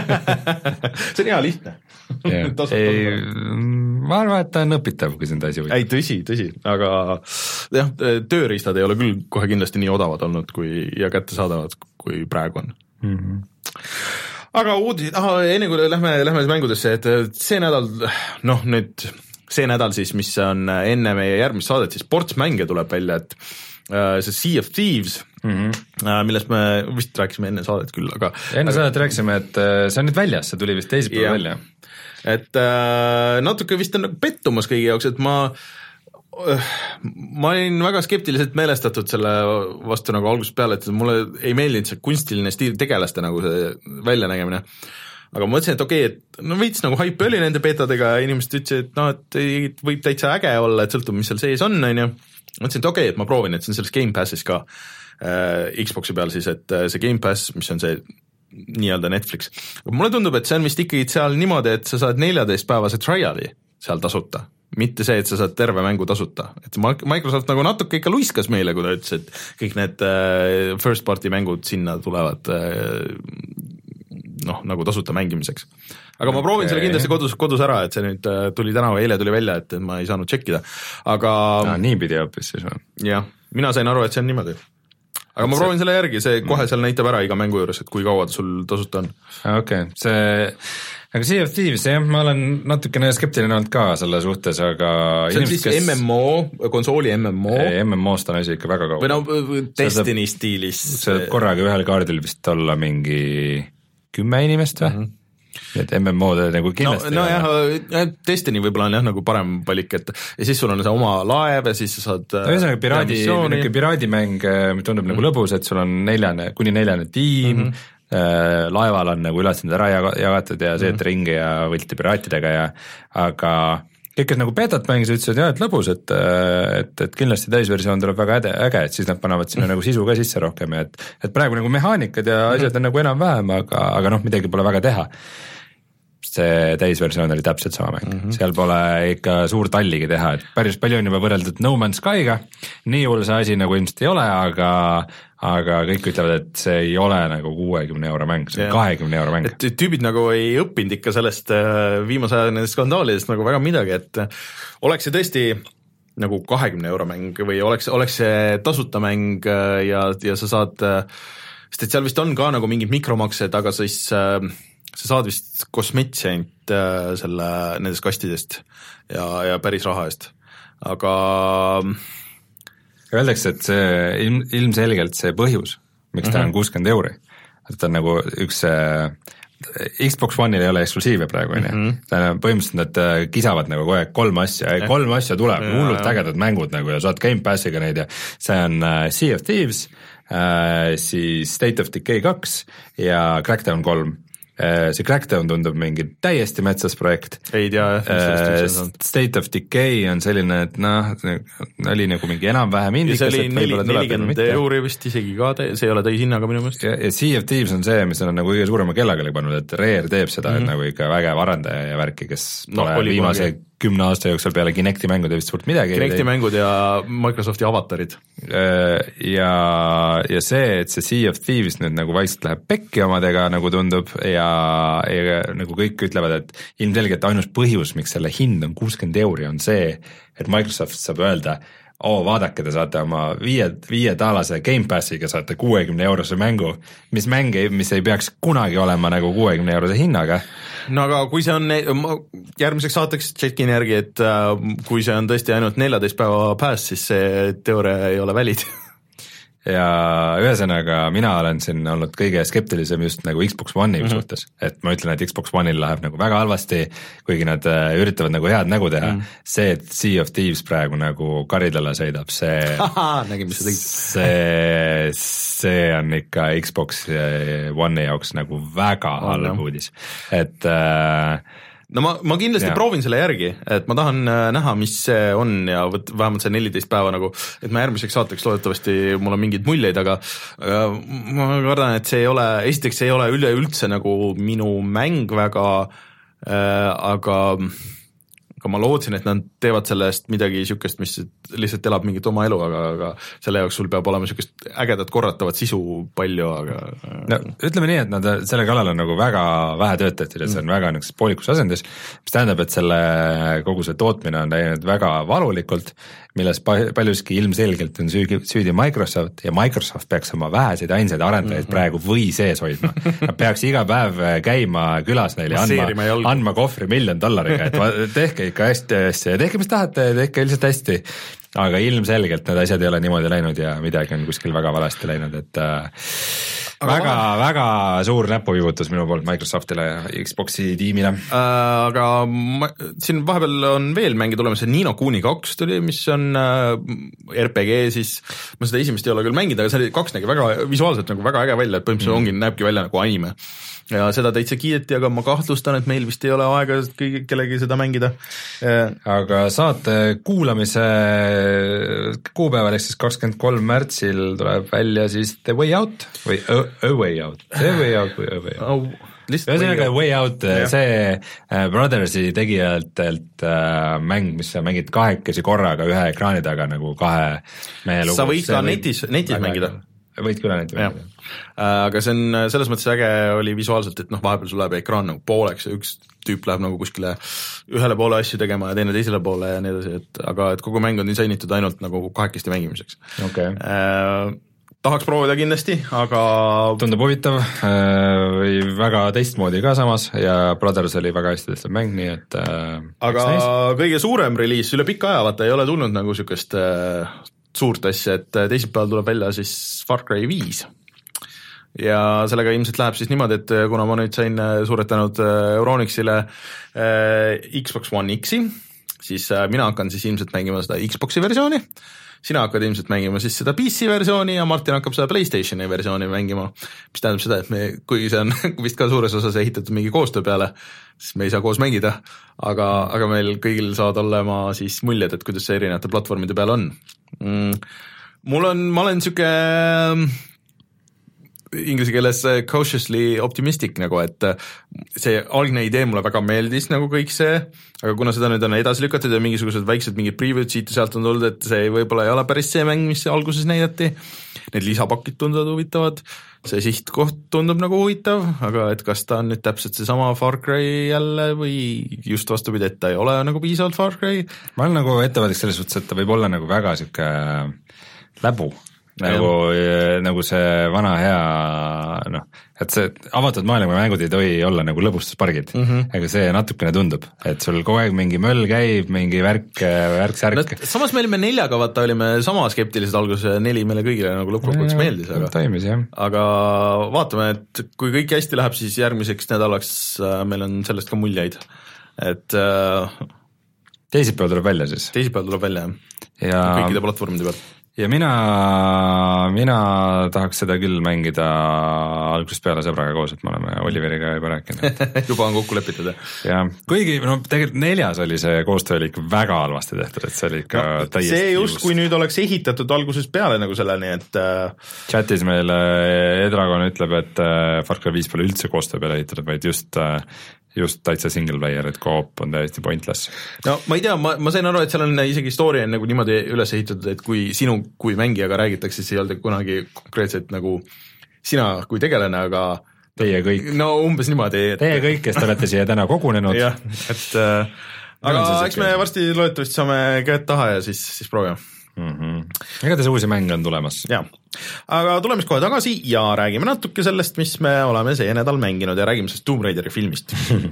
See on hea lihtne. Yeah. Ei, ma arvan, et ta on õpitav, kui see on täisi võtta. Ei, tõsi, tõsi, aga jah, tööriistad ei ole küll kohe kindlasti nii odavad olnud kui, ja kättesaadavad, kui praegu on. Mm-hmm. Aga uudised, aha, enne kui lähme, lähme mängudesse, et see nädal, noh nüüd see nädal siis, mis on enne meie järgmist saadet, siis sportsmänge tuleb välja, et äh, see Sea of Thieves, mm-hmm. äh, millest me vist rääkisime enne saadet küll, aga enne saadet rääkisime, et äh, see on nüüd väljas, see tuli vist teisipäev välja. Et äh, natuke vist on nagu pettumus kõigi jaoks, et ma äh, ma olin väga skeptiliselt meelestatud selle vastu nagu algusest peale, et mulle ei meeldinud see kunstiline stiil tegelaste nagu see väljanägemine. Aga ma mõtlesin, et okei, okay, et no veits nagu hype oli nende betadega ja inimesed ütlesid, et noh, et võib täitsa äge olla, et sõltub, mis seal sees on, on ju. Mõtlesin, et okei okay,, et ma proovin, et see on selles Game Passis ka äh, Xboxi peal siis, et see Game Pass, mis on see nii-öelda Netflix. Aga mulle tundub, et see on vist ikkagi seal niimoodi, et sa saad neljateistpäevase triali seal tasuta. Mitte see, et sa saad terve mängu tasuta. Et Microsoft nagu natuke ikka luiskas meile, kui ta ütles, et kõik need äh, first party mängud sinna tulevad äh, noh, nagu tasuta mängimiseks. Aga ma proovin okay. selle kindlasti kodus, kodus ära, et see nüüd tuli täna või eile tuli välja, et ma ei saanud tšekkida. Aga no, nii pidi hoopis siis või? Jah, mina sain aru, et see on niimoodi. Aga et ma see... proovin selle järgi, see kohe seal näitab ära iga mängu juures, et kui kaua ta sul tasuta on. Okei, okay. see aga Sea of Thieves, jah, ma olen natukene skeptiline olnud ka selle suhtes, aga see on inimesed, siis kes... M M O, konsooli M M O? M M O-st on asi ikka väga kaua. Või no Destiny saab, stiilis. See korraga ühel kaardil vist olla mingi kümme inimest või? Mm-hmm. Et M M O-d nagu kindlasti no, no jah, Destiny võib-olla on jah nagu parem valik, et ja siis sul on see oma laev ja siis sa saad no, ühesõnaga piraadi, piraadimäng tundub mm-hmm. nagu lõbus, et sul on neljane, kuni neljane tiim mm-hmm. äh, laeval on nagu ülesanded ära jagatud ja sõidate mm-hmm. ringi ja võlti piraatidega ja aga kõik, kes nagu betat mängis, ütlesid jah, et lõbus, et, et, et kindlasti täisversioon tuleb väga äge, äge, et siis nad panevad sinna nagu sisu ka sisse rohkem ja et, et praegu nagu mehaanikad ja asjad on nagu enam-vähem, aga, aga noh, midagi pole väga teha. see täisversioon oli täpselt sama mäng mm, -hmm. seal pole ikka suurt alligi teha, et päris palju on juba võrreldud No Man's Sky'ga, nii hull see asi nagu ilmselt ei ole, aga aga kõik ütlevad, et see ei ole nagu kuuekümne euro mäng, see on kahekümne euro mäng. Et tüübid nagu ei õppinud ikka sellest viimase aja nendest skandaalidest nagu väga midagi, et oleks see tõesti nagu kahekümne euro mäng või oleks, oleks see tasuta mäng ja, ja sa saad, sest et seal vist on ka nagu mingid mikromaksed, aga siis sa saad vist kosmetsi ainult selle, nendest kastidest ja, ja päris raha eest, aga öeldakse, et see ilm, ilmselgelt see põhjus, miks ta mm -hmm. on kuuskümmend euri, et ta on nagu üks Xbox One'il ei ole eksklusiive praegu, on ju, ta põhimõtteliselt nad kisavad nagu kogu aeg kolm asja, kolm asja tuleb, hullult ägedad mängud nagu ja saad Game Passiga neid ja see on Sea of Thieves, siis State of Decay kaks ja Crackdown kolm. See Crackdown tundub mingi täiesti metsas projekt. Ei tea, uh, State of Decay on selline, et noh, oli nagu mingi enam-vähem indikas. Ja see oli nelikümmend euri vist isegi ka, see ei ole täishinnaga minu mõist. Ja, ja Sea of Thieves on see, mis on nagu kõige suurema kellaga pannud, et Rare teeb seda, mm -hmm. et nagu ikka vägev arendaja ja värki, kes pole no, viimase kümne aasta jooksul peale Kinecti mängud ja vist suurt midagi. Kinecti mängud ja Microsofti avatarid. Ja, ja see, et see Sea of Thieves nüüd nagu vaikselt läheb pekki omadega, nagu tundub, ja, ja nagu kõik ütlevad, et ilmselgelt ainus põhjus, miks selle hind on kuuskümmend euri, on see, et Microsoft saab öelda, oo, vaadake, te saate oma viie, viie taalase Game Passiga saate kuuekümne eurose mängu, mis mäng, mis ei peaks kunagi olema nagu kuuekümne eurose hinnaga. No aga kui see on, järgmiseks saateks tšekin järgi, et kui see on tõesti ainult neljateist päeva pääs, siis see teooria ei ole valid. Ja ühesõnaga mina olen siin olnud kõige skeptilisem just nagu Xbox One'i mm-hmm. suhtes, et ma ütlen, et Xbox One'il läheb nagu väga halvasti, kuigi nad üritavad nagu head nägu teha, mm. see, et Sea of Thieves praegu nagu karidele sõidab, see nägin, mis sa tegid. see, see on ikka Xbox One'i jaoks nagu väga oh, halb uudis, et äh, no ma, ma kindlasti ja. proovin selle järgi, et ma tahan näha, mis see on ja võt, vähemalt see neliteist päeva nagu, et ma järgmiseks saateks loodetavasti mul on mingeid muljeid, aga ma kardan, et see ei ole, esiteks see ei ole üleüldse nagu minu mäng väga, äh, aga aga ma lootsin, et nad teevad sellest midagi niisugust, mis lihtsalt elab mingit oma elu, aga, aga selle jaoks sul peab olema niisugust ägedat korratavat sisu palju, aga no ütleme nii, et nad selle kallal on nagu väga vähe tööd tehtud, et see on väga niisugust poolikus asendis, mis tähendab, et selle kogu see tootmine on läinud väga valulikult, milles paljuski ilmselgelt on süüdi, süüdi Microsoft ja Microsoft peaks oma väheseid ainsaid arendajaid mm-hmm. praegu või sees hoidma. Nad peaks iga päev käima külas neile ja andma, andma kohvri miljon dollariga, et tehke ikka hästi hästi ja tehke mis tahate, tehke lihtsalt hästi, aga ilmselgelt need asjad ei ole niimoodi läinud ja midagi on kuskil väga valesti läinud, et äh, aga väga, vahe... väga suur näpuviivutus minu poolt Microsoftile ja Xboxi tiimile äh,. Aga ma, siin vahepeal on veel mänge tulemas, Ni no Kuni kaks tuli, mis on äh, R P G, siis ma seda esimest ei ole küll mängida, aga see kaks nägi väga visuaalselt nagu väga äge välja, et põhimõtteliselt mm. ongi, näebki välja nagu anime. Ja seda täitsa kiideti, aga ma kahtlustan, et meil vist ei ole aega kõigi, kellegi seda mängida. Aga saate kuulamise kuupäeval, ehk siis kakskümmend kolm märtsil tuleb välja siis The Way Out või A, A Way Out, The Way Out või A Way Out oh,. Ühesõnaga Way Out, see Brothersi tegijatelt mäng, mis sa mängid kahekesi korraga ühe ekraani taga nagu kahe mehe lugu. Sa võid ka netis, netis mängida. Võid küll näite mängida. Aga see on selles mõttes äge oli visuaalselt, et noh, vahepeal sul läheb ekraan nagu pooleks ja üks tüüp läheb nagu kuskile ühele poole asju tegema ja teine teisele poole ja nii edasi, et aga et kogu mäng on disainitud ainult nagu kahekesti mängimiseks. Okay. Äh, tahaks proovida kindlasti, aga tundub huvitav või väga teistmoodi ka samas ja Brothers oli väga hästi tehtud mäng, nii et äh, aga kõige suurem reliis üle pika aja, vaata ei ole tulnud nagu niisugust äh, suurt asja, et teisipäeval tuleb välja siis Far Cry viis ja sellega ilmselt läheb siis niimoodi, et kuna ma nüüd sain suuretanud Euronixile Xbox One X-i, siis mina hakkan siis ilmselt mängima seda Xboxi versiooni, sina hakkad ilmselt mängima siis seda P C versiooni ja Martin hakkab seda PlayStationi versiooni mängima, mis tähendab seda, et me, kuigi see on vist ka suures osas ehitatud mingi koostöö peale, siis me ei saa koos mängida, aga, aga meil kõigil saavad olema siis muljed, et kuidas see erinevate platvormide peal on. Mm, mul on, ma olen siuke inglise keeles cautiously optimistic nagu, et see algne idee mulle väga meeldis nagu kõik see, aga kuna seda nüüd on edasi lükatud ja mingisugused väiksed mingid preview'd siit ja sealt on tulnud, et see võib-olla ei ole päris see mäng, mis alguses näidati, need lisapakid tunduvad huvitavad, see sihtkoht tundub nagu huvitav, aga et kas ta on nüüd täpselt seesama Far Cry jälle või just vastupidi, et ta ei ole nagu piisavalt Far Cry. Ma olen nagu ettevõteks selles suhtes, et ta võib olla nagu väga siuke läbu. Nagu, nagu see vana hea, noh, et see avatud maailma mängud ei tohi olla nagu lõbustuspargid, mm -hmm. ega see natukene tundub, et sul kogu aeg mingi möll käib, mingi värk, värk-särk no,. Samas me olime neljaga, vaata olime sama skeptilised alguses, neli meile kõigile nagu lõpuks meeldis, aga, toimis, jah. aga vaatame, et kui kõik hästi läheb, siis järgmiseks nädalaks meil on sellest ka muljeid, et äh, teisipäev tuleb välja siis? Teisipäev tuleb välja, jah ja... kõikide platvormide peal. Ja mina, mina tahaks seda küll mängida algusest peale sõbraga koos, et me oleme Oliveriga juba rääkinud. juba on kokku lepitud, jah? jah, kuigi no tegelikult neljas oli see koostöö oli ikka väga halvasti tehtud, et see oli ikka no, täiesti see just, kui nüüd oleks ehitatud algusest peale nagu selleni, et chatis meil Edragon ütleb, et Far Cry viis pole üldse koostöö peale ehitatud, vaid just just täitsa single player, et co-op on täiesti pointless. No ma ei tea, ma, ma sain aru, et seal on isegi story on nagu niimoodi üles ehitatud, et kui sinu kui mängijaga räägitakse, siis ei olnud kunagi konkreetselt nagu sina kui tegelane, aga teie kõik. No umbes niimoodi. Et... Teie kõik, kes te olete siia täna kogunenud. jah, et äh, aga eks me varsti loetavasti saame käed taha ja siis, siis proovime. Mm-hmm. Igatahes uusi mänge on tulemas. Jah, aga tuleme kohe tagasi ja räägime natuke sellest, mis me oleme see nädal mänginud ja räägime sellest Tomb Raideri filmist.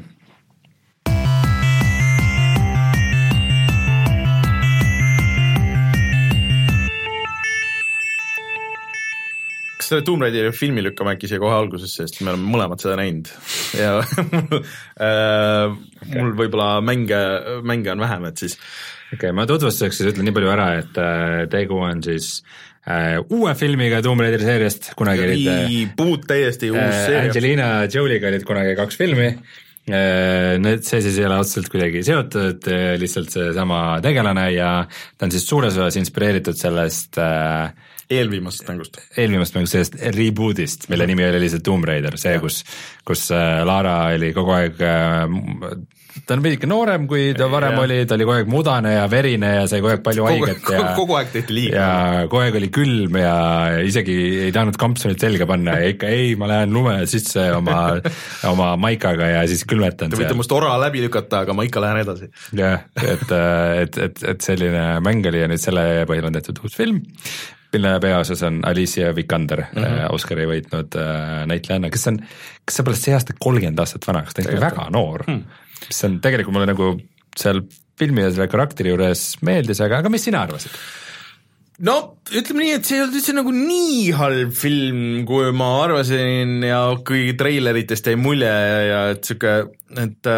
Kas selle Tomb Raideri filmi lükkame äkki siia kohe algusesse, sest me oleme mõlemad seda näinud ja mul, äh, okay. mul võib-olla mänge, mänge on vähem, et siis okei okay,, ma tutvustuseks siis ütlen nii palju ära, et äh, tegu on siis äh, uue filmiga Tomb Raideri seeriast, kunagi olid puut täiesti uus äh, seeria. Angelina Jolie'ga olid kunagi kaks filmi, äh, need, see siis ei ole otseselt kuidagi seotud, lihtsalt see sama tegelane ja ta on siis suures osas inspireeritud sellest äh, eelviimast mängust. Eelviimast mängust, sellest rebootist, mille nimi oli lihtsalt Tomb Raider, see, kus, kus äh, Lara oli kogu aeg äh, ta on veidike noorem, kui ta varem ja. oli, ta oli kogu aeg mudane ja verine ja sai kogu aeg palju kogu, haiget ja kogu aeg tehti liiga. Ja kogu aeg oli külm ja isegi ei tahtnud kampsunit selga panna ja ikka ei, ma lähen lume sisse oma, oma maikaga ja siis külmetan. Te võite must ora läbi lükata, aga ma ikka lähen edasi. jah, et, et, et, et selline mäng oli ja nüüd selle põhjal on tehtud uus film, mille peaosas on Alicia Vikander, mm -hmm. Oscari võitnud näitlejanna, kes on, kes sa pole see aasta kolmkümmend aastat vanaks, ta on ikka väga noor hmm. mis on tegelikult mulle nagu seal filmi ja selle karakteri juures meeldis, aga, aga mis sina arvasid? No ütleme nii, et see ei olnud üldse nagu nii halb film, kui ma arvasin ja kui treileritest jäi mulje ja et siuke, et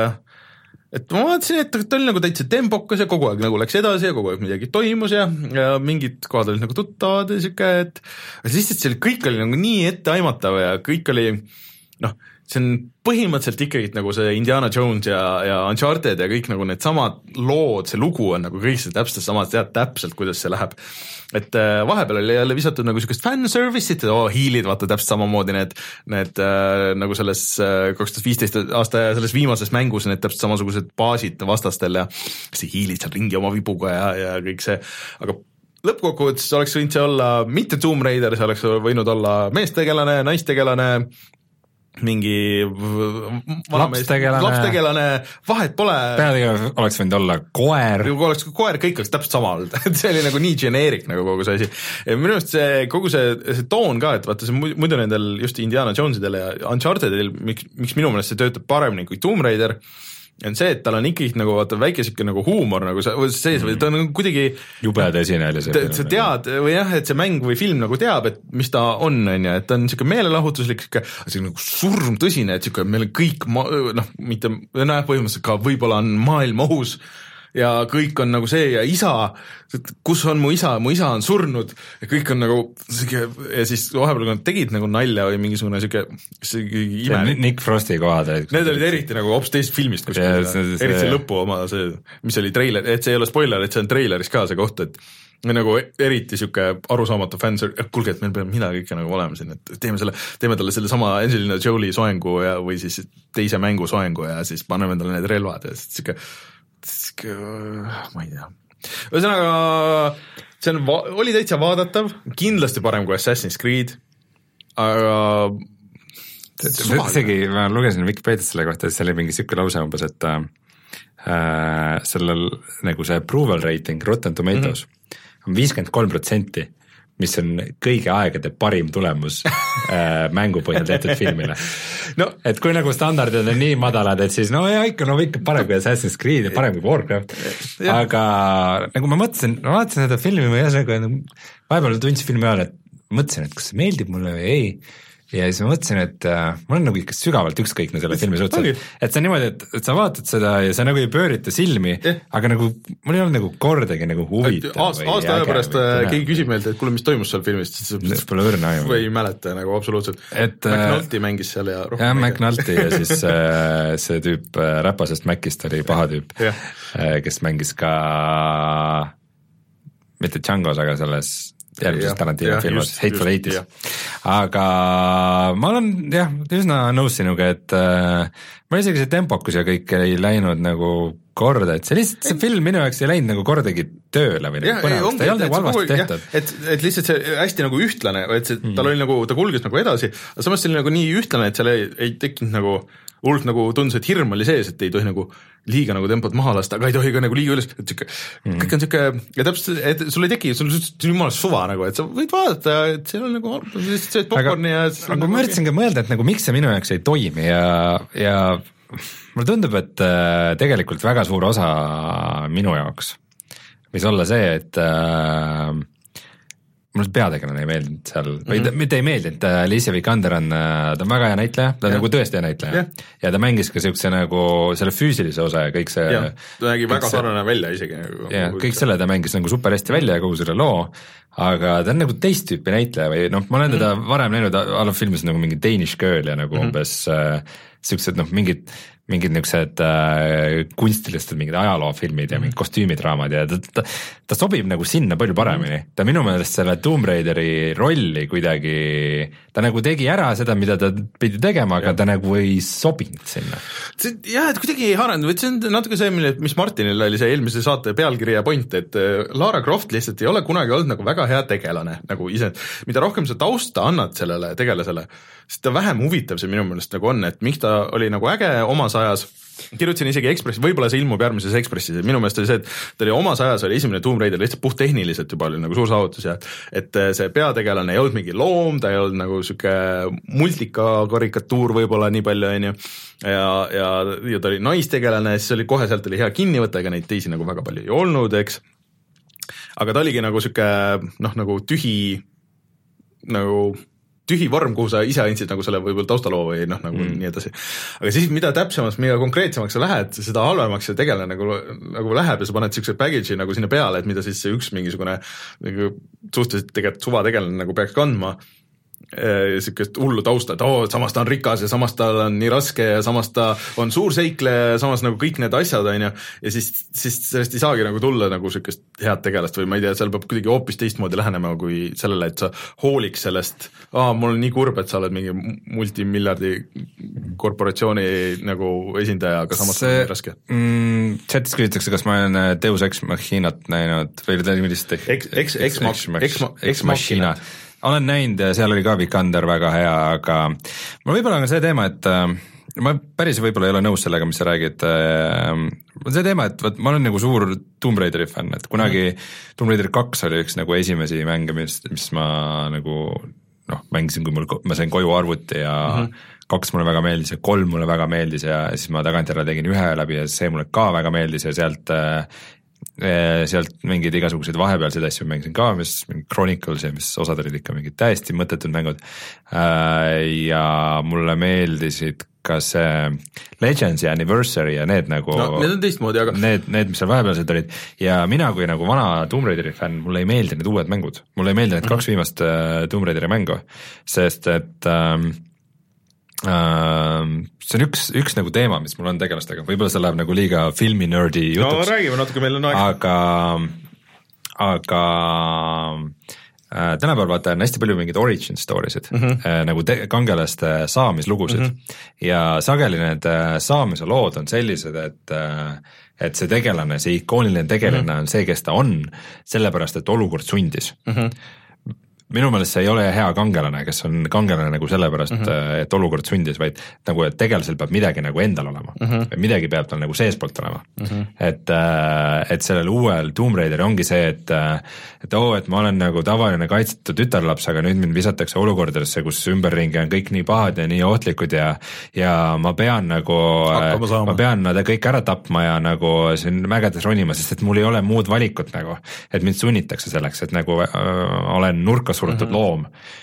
et ma vaatasin, et ta oli nagu täitsa tempokas ja kogu aeg nagu läks edasi ja kogu aeg midagi toimus ja, ja mingid kohad olid nagu tuttavad ja siuke, et aga siis, et see kõik oli nagu nii etteaimatav ja kõik oli noh, see on põhimõtteliselt ikkagi nagu see Indiana Jones ja, ja Uncharted ja kõik nagu need samad lood, see lugu on nagu kõik see täpselt samad, tead täpselt, kuidas see läheb. Et äh, vahepeal oli jälle visatud nagu siukest fanservice'it, oo hiilid, vaata täpselt samamoodi need, need äh, nagu selles äh, kaks tuhat viisteist aasta ja selles viimases mängus need täpselt samasugused baasid vastastel ja see hiilid seal ringi oma vibuga ja, ja kõik see, aga lõppkokkuvõttes oleks võinud see olla mitte Tomb Raider, see oleks võinud olla meestegelane, naistegelane, mingi lapstegelane, lapstegelane, vahet pole. Peategelane oleks võinud olla koer. Kui oleks koer, kõik oleks täpselt sama olnud, et see oli nagu nii generic nagu kogu see asi. Minu meelest see, kogu see, see toon ka, et vaata see muidu nendel just Indiana Jonesidel ja Unchartedil, miks, miks minu meelest see töötab paremini kui Tomb Raider, on see, et tal on ikkagi nagu vaata väike siuke nagu huumor nagu sees või ta on nagu kuidagi jube tõsine oli see. Sa tead või jah, et see mäng või film nagu teab, et mis ta on, on ju, et ta on siuke meelelahutuslik, siuke, siuke nagu surm tõsine, et siuke meil kõik ma, noh, mitte, noh, põhimõtteliselt ka võib-olla on maailm ohus ja kõik on nagu see ja isa, kus on mu isa, mu isa on surnud ja kõik on nagu siuke ja siis vahepeal kui nad tegid nagu nalja või mingisugune siuke imelik. Nick Frosti kohad olid. Need olid eriti nagu hoopis teist filmist, kus eriti see lõpu oma see, mis oli treiler, et see ei ole spoiler, et see on treileris ka see koht, et nagu eriti siuke arusaamatu fänn, kuulge, et meil peab midagi ikka nagu olema siin, et teeme selle, teeme talle selle sama Angelina Jolie soengu ja, või siis teise mängu soengu ja siis paneme talle need relvad ja siuke, siuke, ma ei tea. Ühesõnaga, see on, oli täitsa vaadatav, kindlasti parem kui Assassin's Creed, aga isegi ma lugesin Wikipediast selle kohta, et see oli mingi siuke lause umbes, et äh, sellel nagu see approval rating Rotten Tomatoes mm-hmm. on viiskümmend kolm protsenti, mis on kõige aegade parim tulemus äh, mängu põhjal tehtud filmile. No, et kui nagu standardid on nii madalad, et siis no ja ikka, no ikka parem kui Assassin's Creed ja parem kui Warcraft, aga nagu ma mõtlesin, ma vaatasin seda filmi või jäsega, vahepeal tundsin filmi ajal, et mõtlesin, et kas see meeldib mulle või ei, ja siis ma mõtlesin, et äh, mul on nagu ikka sügavalt ükskõikne selle filmi suhtes, et, et see on niimoodi, et, et sa vaatad seda ja sa nagu ei pöörita silmi, yeah. aga nagu mul ei olnud nagu kordagi nagu huvitav aasta, või aasta aja pärast keegi küsib meilt, et kuule, mis toimus seal filmist, siis pole õrna ju. Või ei mäleta nagu absoluutselt. McNulty mängis seal ja rohkem. jah, McNulty ja siis äh, see tüüp äh, räpasest Macist oli paha tüüp yeah., äh, kes mängis ka mitte Django's, aga selles järgmises Tarantino filmis, Hateful Eighties. Aga ma olen jah, üsna nõus sinuga, et äh, ma isegi see tempokus ja kõik ei läinud nagu korda, et see lihtsalt, see film minu jaoks ei läinud nagu kordagi tööle või nagu põnevast, ta ei olnud nagu halvasti tehtud. Et, et lihtsalt see hästi nagu ühtlane, et see, tal oli nagu, ta kulges nagu edasi, aga samas see oli nagu nii ühtlane, et seal ei, ei tekkinud nagu hulk nagu tundus, et hirm oli sees, et ei tohi nagu liiga nagu tempot maha lasta, aga ei tohi ka nagu liiga üles, et siuke, mm. kõik on siuke, ja täpselt, et sul ei teki, sul on jumala suva nagu, et sa võid vaadata, et seal on nagu, lihtsalt see popcorni ja aga nagu ma üritasin ka mõelda, et nagu miks see minu jaoks ei toimi ja, ja mulle tundub, et äh, tegelikult väga suur osa minu jaoks võis olla see, et äh, mulle peategelane ei meeldinud seal, või mm -hmm. mitte ei meeldinud, Alicia Vikander on, ta on väga hea näitleja, ta on ja. nagu tõesti hea näitleja ja. ja ta mängis ka siukse nagu selle füüsilise osa ja kõik see ja, ta nägi väga sarnane välja isegi nagu, ja kõik selle ta mängis nagu super hästi välja ja kogu selle loo, aga ta on nagu teist tüüpi näitleja või noh, ma olen teda mm -hmm. varem näinud ala filmis nagu mingi Danish Girl ja nagu mm -hmm. umbes äh, siuksed noh, mingid mingid niisugused äh, kunstilised mingid ajaloofilmid ja mingid kostüümidraamad ja ta, ta, ta sobib nagu sinna palju paremini. Ta minu meelest selle Tomb Raideri rolli kuidagi, ta nagu tegi ära seda, mida ta pidi tegema, aga ja. ta nagu ei sobinud sinna. Jah, et kuidagi ei haaranud, see on natuke see, mis Martinil oli see eelmise saate pealkiri ja point, et Lara Croft lihtsalt ei ole kunagi olnud nagu väga hea tegelane, nagu ise, mida rohkem sa tausta annad sellele tegelasele, siis ta vähem huvitav see minu meelest nagu on, et miks ta oli nagu äge omas ajas, kirjutasin isegi Ekspressis, võib-olla see ilmub järgmises Ekspressis, et minu meelest oli see, et ta oli omas ajas, oli esimene Tomb Raider lihtsalt puhttehniliselt juba oli nagu suur saavutus ja et see peategelane ei olnud mingi loom, ta ei olnud nagu siuke multika karikatuur võib-olla nii palju, onju, ja, ja, ja ta oli naistegelane, siis oli kohe sealt oli hea kinni võtta, ega neid teisi nagu väga palju ei olnud, eks, aga ta oligi nagu siuke noh, nagu tühi nagu tühi vorm, kuhu sa ise andsid nagu selle võib-olla taustaloo või noh, nagu mm. nii edasi. Aga siis mida täpsemaks, mida konkreetsemaks sa lähed, seda halvemaks see tegelane nagu, nagu läheb ja sa paned siukse package'i nagu sinna peale, et mida siis see üks mingisugune nagu suhteliselt tegelikult suva tegelane nagu peaks kandma. Siukest hullu tausta, et oo, samas ta on rikas ja samas tal on nii raske ja samas ta on suur seikleja ja samas nagu kõik need asjad on ju, ja siis, siis sellest ei saagi nagu tulla nagu siukest head tegelast või ma ei tea, seal peab kuidagi hoopis teistmoodi lähenema kui sellele, et sa hooliks sellest, aa, mul on nii kurb, et sa oled mingi multimiljardi korporatsiooni nagu esindaja, aga samas see, on nii raske mm, chatis küsitakse, kas ma olen Deus Ex Machinat näinud või millist Ex Machina olen näinud ja seal oli ka Vikander väga hea, aga mul võib-olla on see teema, et äh, ma päris võib-olla ei ole nõus sellega, mis sa räägid äh,, see teema, et võt, ma olen nagu suur Tomb Raideri fänn, et kunagi mm. Tomb Raider kaks oli üks nagu esimesi mänge, mis, mis ma nagu noh, mängisin, kui mul, ma sain koju arvuti ja mm -hmm. kaks mulle väga meeldis ja kolm mulle väga meeldis ja siis ma tagantjärele tegin ühe läbi ja see mulle ka väga meeldis ja sealt äh, sealt mingeid igasuguseid vahepealseid asju mängisin ka, mis Chronicles ja mis osad olid ikka mingid täiesti mõttetud mängud ja mulle meeldisid ka see Legends ja Anniversary ja need nagu no, need on teistmoodi, aga need, need, mis seal vahepealsed olid ja mina kui nagu vana Tomb Raideri fänn, mulle ei meeldi need uued mängud, mulle ei meeldi need mm-hmm. kaks viimast Tomb Raideri mängu, sest et ähm, ähm, see on üks, üks nagu teema, mis mul on tegelastega, võib-olla see läheb nagu liiga filmi-nerdi jutuks. No räägime natuke, meil on aeg. Aga, aga äh, tänapäeval vaata on hästi palju mingeid origin story'sid mm, -hmm. äh, nagu te- kangelaste saamislugusid mm -hmm. ja sageli need äh, saamise lood on sellised, et äh, et see tegelane, see ikooniline tegelane mm -hmm. on see, kes ta on, sellepärast et olukord sundis mm. -hmm. minu meelest see ei ole hea kangelane, kes on kangelane nagu sellepärast mm, -hmm. et olukord sundis, vaid nagu, et tegelasel peab midagi nagu endal olema mm, -hmm. midagi peab tal nagu seespoolt olema mm. -hmm. et, et sellel uuel Tomb Raider ongi see, et et oo, et ma olen nagu tavaline kaitsetud tütarlaps, aga nüüd mind visatakse olukordadesse, kus ümberringi on kõik nii pahad ja nii ohtlikud ja ja ma pean nagu, ma pean nad kõik ära tapma ja nagu siin mägedes ronima, sest et mul ei ole muud valikut nagu, et mind sunnitakse selleks, et nagu äh, olen nurka surutud mm -hmm. loom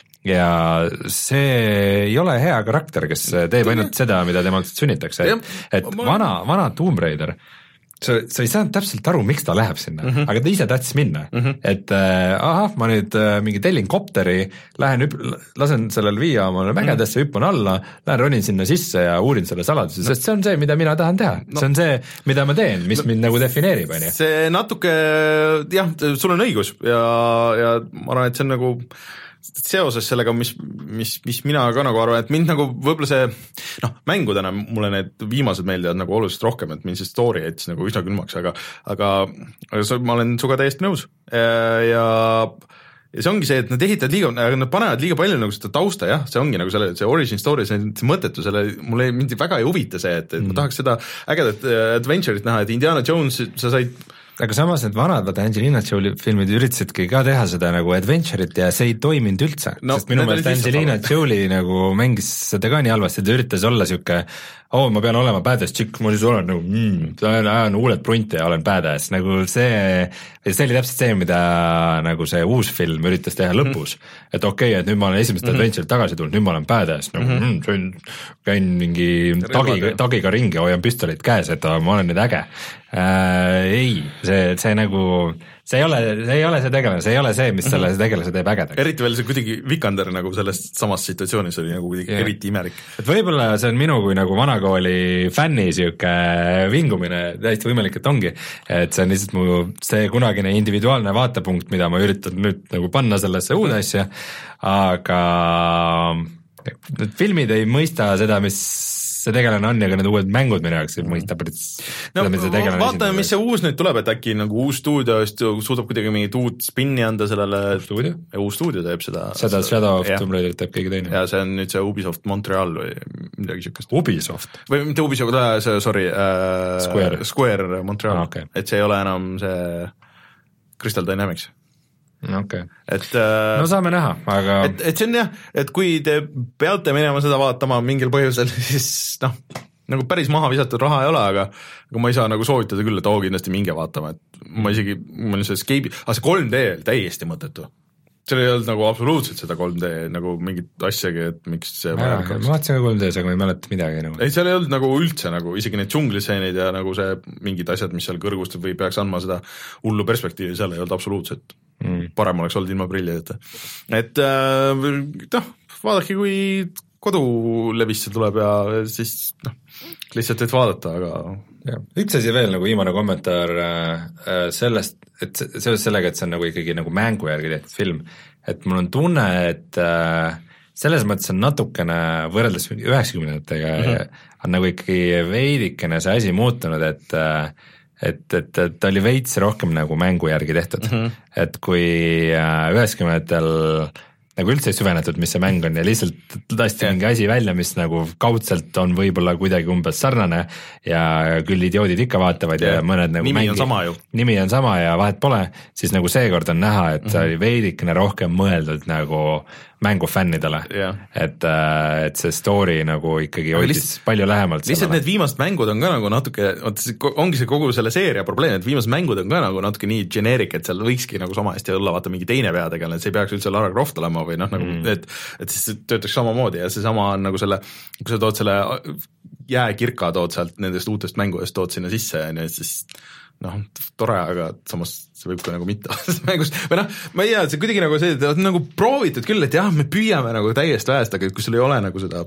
ja see ei ole hea karakter, kes teeb ainult seda, mida temalt sunnitakse, et, et vana, vana Tomb Raider, sa, sa ei saanud täpselt aru, miks ta läheb sinna mm, -hmm. aga ta ise tahtis minna mm, -hmm. et äh, ahah, ma nüüd äh, mingi tellin kopteri, lähen hüp-, lasen sellel viia omale mägedesse mm, -hmm. hüppan alla, lähen ronin sinna sisse ja uurin selle saladuse no., sest see on see, mida mina tahan teha no., see on see, mida ma teen, mis no, mind nagu defineerib, on ju. see natuke, jah, sul on õigus ja, ja ma arvan, et see on nagu seoses sellega, mis, mis, mis mina ka nagu arvan, et mind nagu võib-olla see, noh, mängudena mulle need viimased meeldivad nagu oluliselt rohkem, et mind see story jättis nagu üsna külmaks, aga aga, aga see, ma olen suga täiesti nõus ja ja see ongi see, et nad ehitavad liiga, nad panevad liiga palju nagu seda tausta, jah, see ongi nagu selle, see origin story, see, see mõttetu, selle, mulle mind väga ei huvita see, et, et mm. ma tahaks seda ägedat adventure'it näha, et Indiana Jones, sa said aga samas need vanad, vaata Angelina Jolie filmid üritasidki ka teha seda nagu adventure'it ja see ei toiminud üldse no,, sest minu meelest Angelina Jolie nagu mängis seda ka nii halvasti, ta üritas olla siuke, oo, ma pean olema badass chick, ma siis olen nagu mm, ajan huuled prunti ja olen badass, nagu see, see oli täpselt see, mida nagu see uus film üritas teha lõpus, et okei okay,, et nüüd ma olen esimest mm -hmm. adventure'it tagasi tulnud, nüüd ma olen badass, nagu mm -hmm. mm, käin mingi tagiga, tagiga ringi, hoian püstolit käes, et ma olen nüüd äge äh,. ei, see, see nagu, see ei ole, see ei ole see tegelane, see ei ole see, mis selle tegelase teeb ägedaks. eriti veel see kuidagi Vikander nagu selles samas situatsioonis oli nagu kuidagi yeah. eriti imelik. et võib-olla see on minu kui nagu vanakooli fänni siuke vingumine, täiesti võimalik, et ongi, et see on lihtsalt mu see kunagine individuaalne vaatepunkt, mida ma üritan nüüd nagu panna sellesse uude asja, aga need filmid ei mõista seda, mis see tegelane on ja ka need uued mängud minu jaoks ei mõista päris no, vaatame, mis see uus nüüd tuleb, et äkki nagu uus stuudio suudab kuidagi mingit uut spinni anda sellele stuudio? uus stuudio teeb seda seda Shadow of Tomb Raider teeb keegi teine ja see on nüüd see Ubisoft Montreal või midagi siukest. Ubisoft? või mitte Ubisoft, see sorry äh, Square. Square Montreal ah,, okay. et see ei ole enam see Crystal Dynamics. Okay. et äh, no saame näha, aga et, et see on jah, et kui te peate minema seda vaatama mingil põhjusel, siis noh, nagu päris maha visatud raha ei ole, aga aga ma ei saa nagu soovitada küll, et oo, kindlasti minge vaatama, et ma isegi, ma olin see Escape'i, aga see kolm D täiesti mõttetu. seal ei olnud nagu absoluutselt seda kolm D nagu mingit asjagi, et miks see ma, ma vaatasin ka kolm D-s, aga ma ei mäleta midagi nagu. ei, seal ei olnud nagu üldse nagu isegi need džungliseenid ja nagu see mingid asjad, mis seal kõrgust või peaks andma seda hullu perspektiivi, seal ei olnud absoluutselt mm. parem oleks olnud ilma prillideta. et äh, noh, vaadake, kui kodulevisse tuleb ja siis noh, lihtsalt võid vaadata, aga ja, üks asi veel nagu viimane kommentaar äh, sellest, et seoses sellega, et see on nagu ikkagi nagu mängu järgi tehtud film, et mul on tunne, et äh, selles mõttes on natukene võrreldes üheksakümnendatega mm-hmm. on nagu ikkagi veidikene see asi muutunud, et äh, et, et, et ta oli veits rohkem nagu mängu järgi tehtud mm-hmm. et kui üheksakümnendatel äh, nagu üldse ei süvenetud, mis see mäng on ja lihtsalt lasti yeah. mingi asi välja, mis nagu kaudselt on võib-olla kuidagi umbes sarnane ja küll idioodid ikka vaatavad yeah. ja mõned nagu nimi mängi, on sama ju. nimi on sama ja vahet pole, siis nagu seekord on näha, et mm-hmm. see oli veidikene rohkem mõeldud nagu mängufännidele yeah., et, et see story nagu ikkagi hoidis lihtsalt, palju lähemalt lihtsalt sellele. Need viimased mängud on ka nagu natuke, ongi see kogu selle seeria probleem, et viimased mängud on ka nagu natuke nii generic, et seal võikski nagu sama hästi olla, vaata mingi teine peategelane, see ei peaks üldse Lara Croft olema või noh, nagu mm. et, et siis töötaks samamoodi ja seesama on nagu selle, kui sa tood selle jääkirka, tood sealt nendest uutest mängudest, tood sinna sisse ja nii, siis noh, tore, aga samas see võib ka nagu mitte mängust, või noh, ma ei tea, see kuidagi nagu see, et nagu proovitud küll, et jah, me püüame nagu täiesti väest, aga kui sul ei ole nagu seda,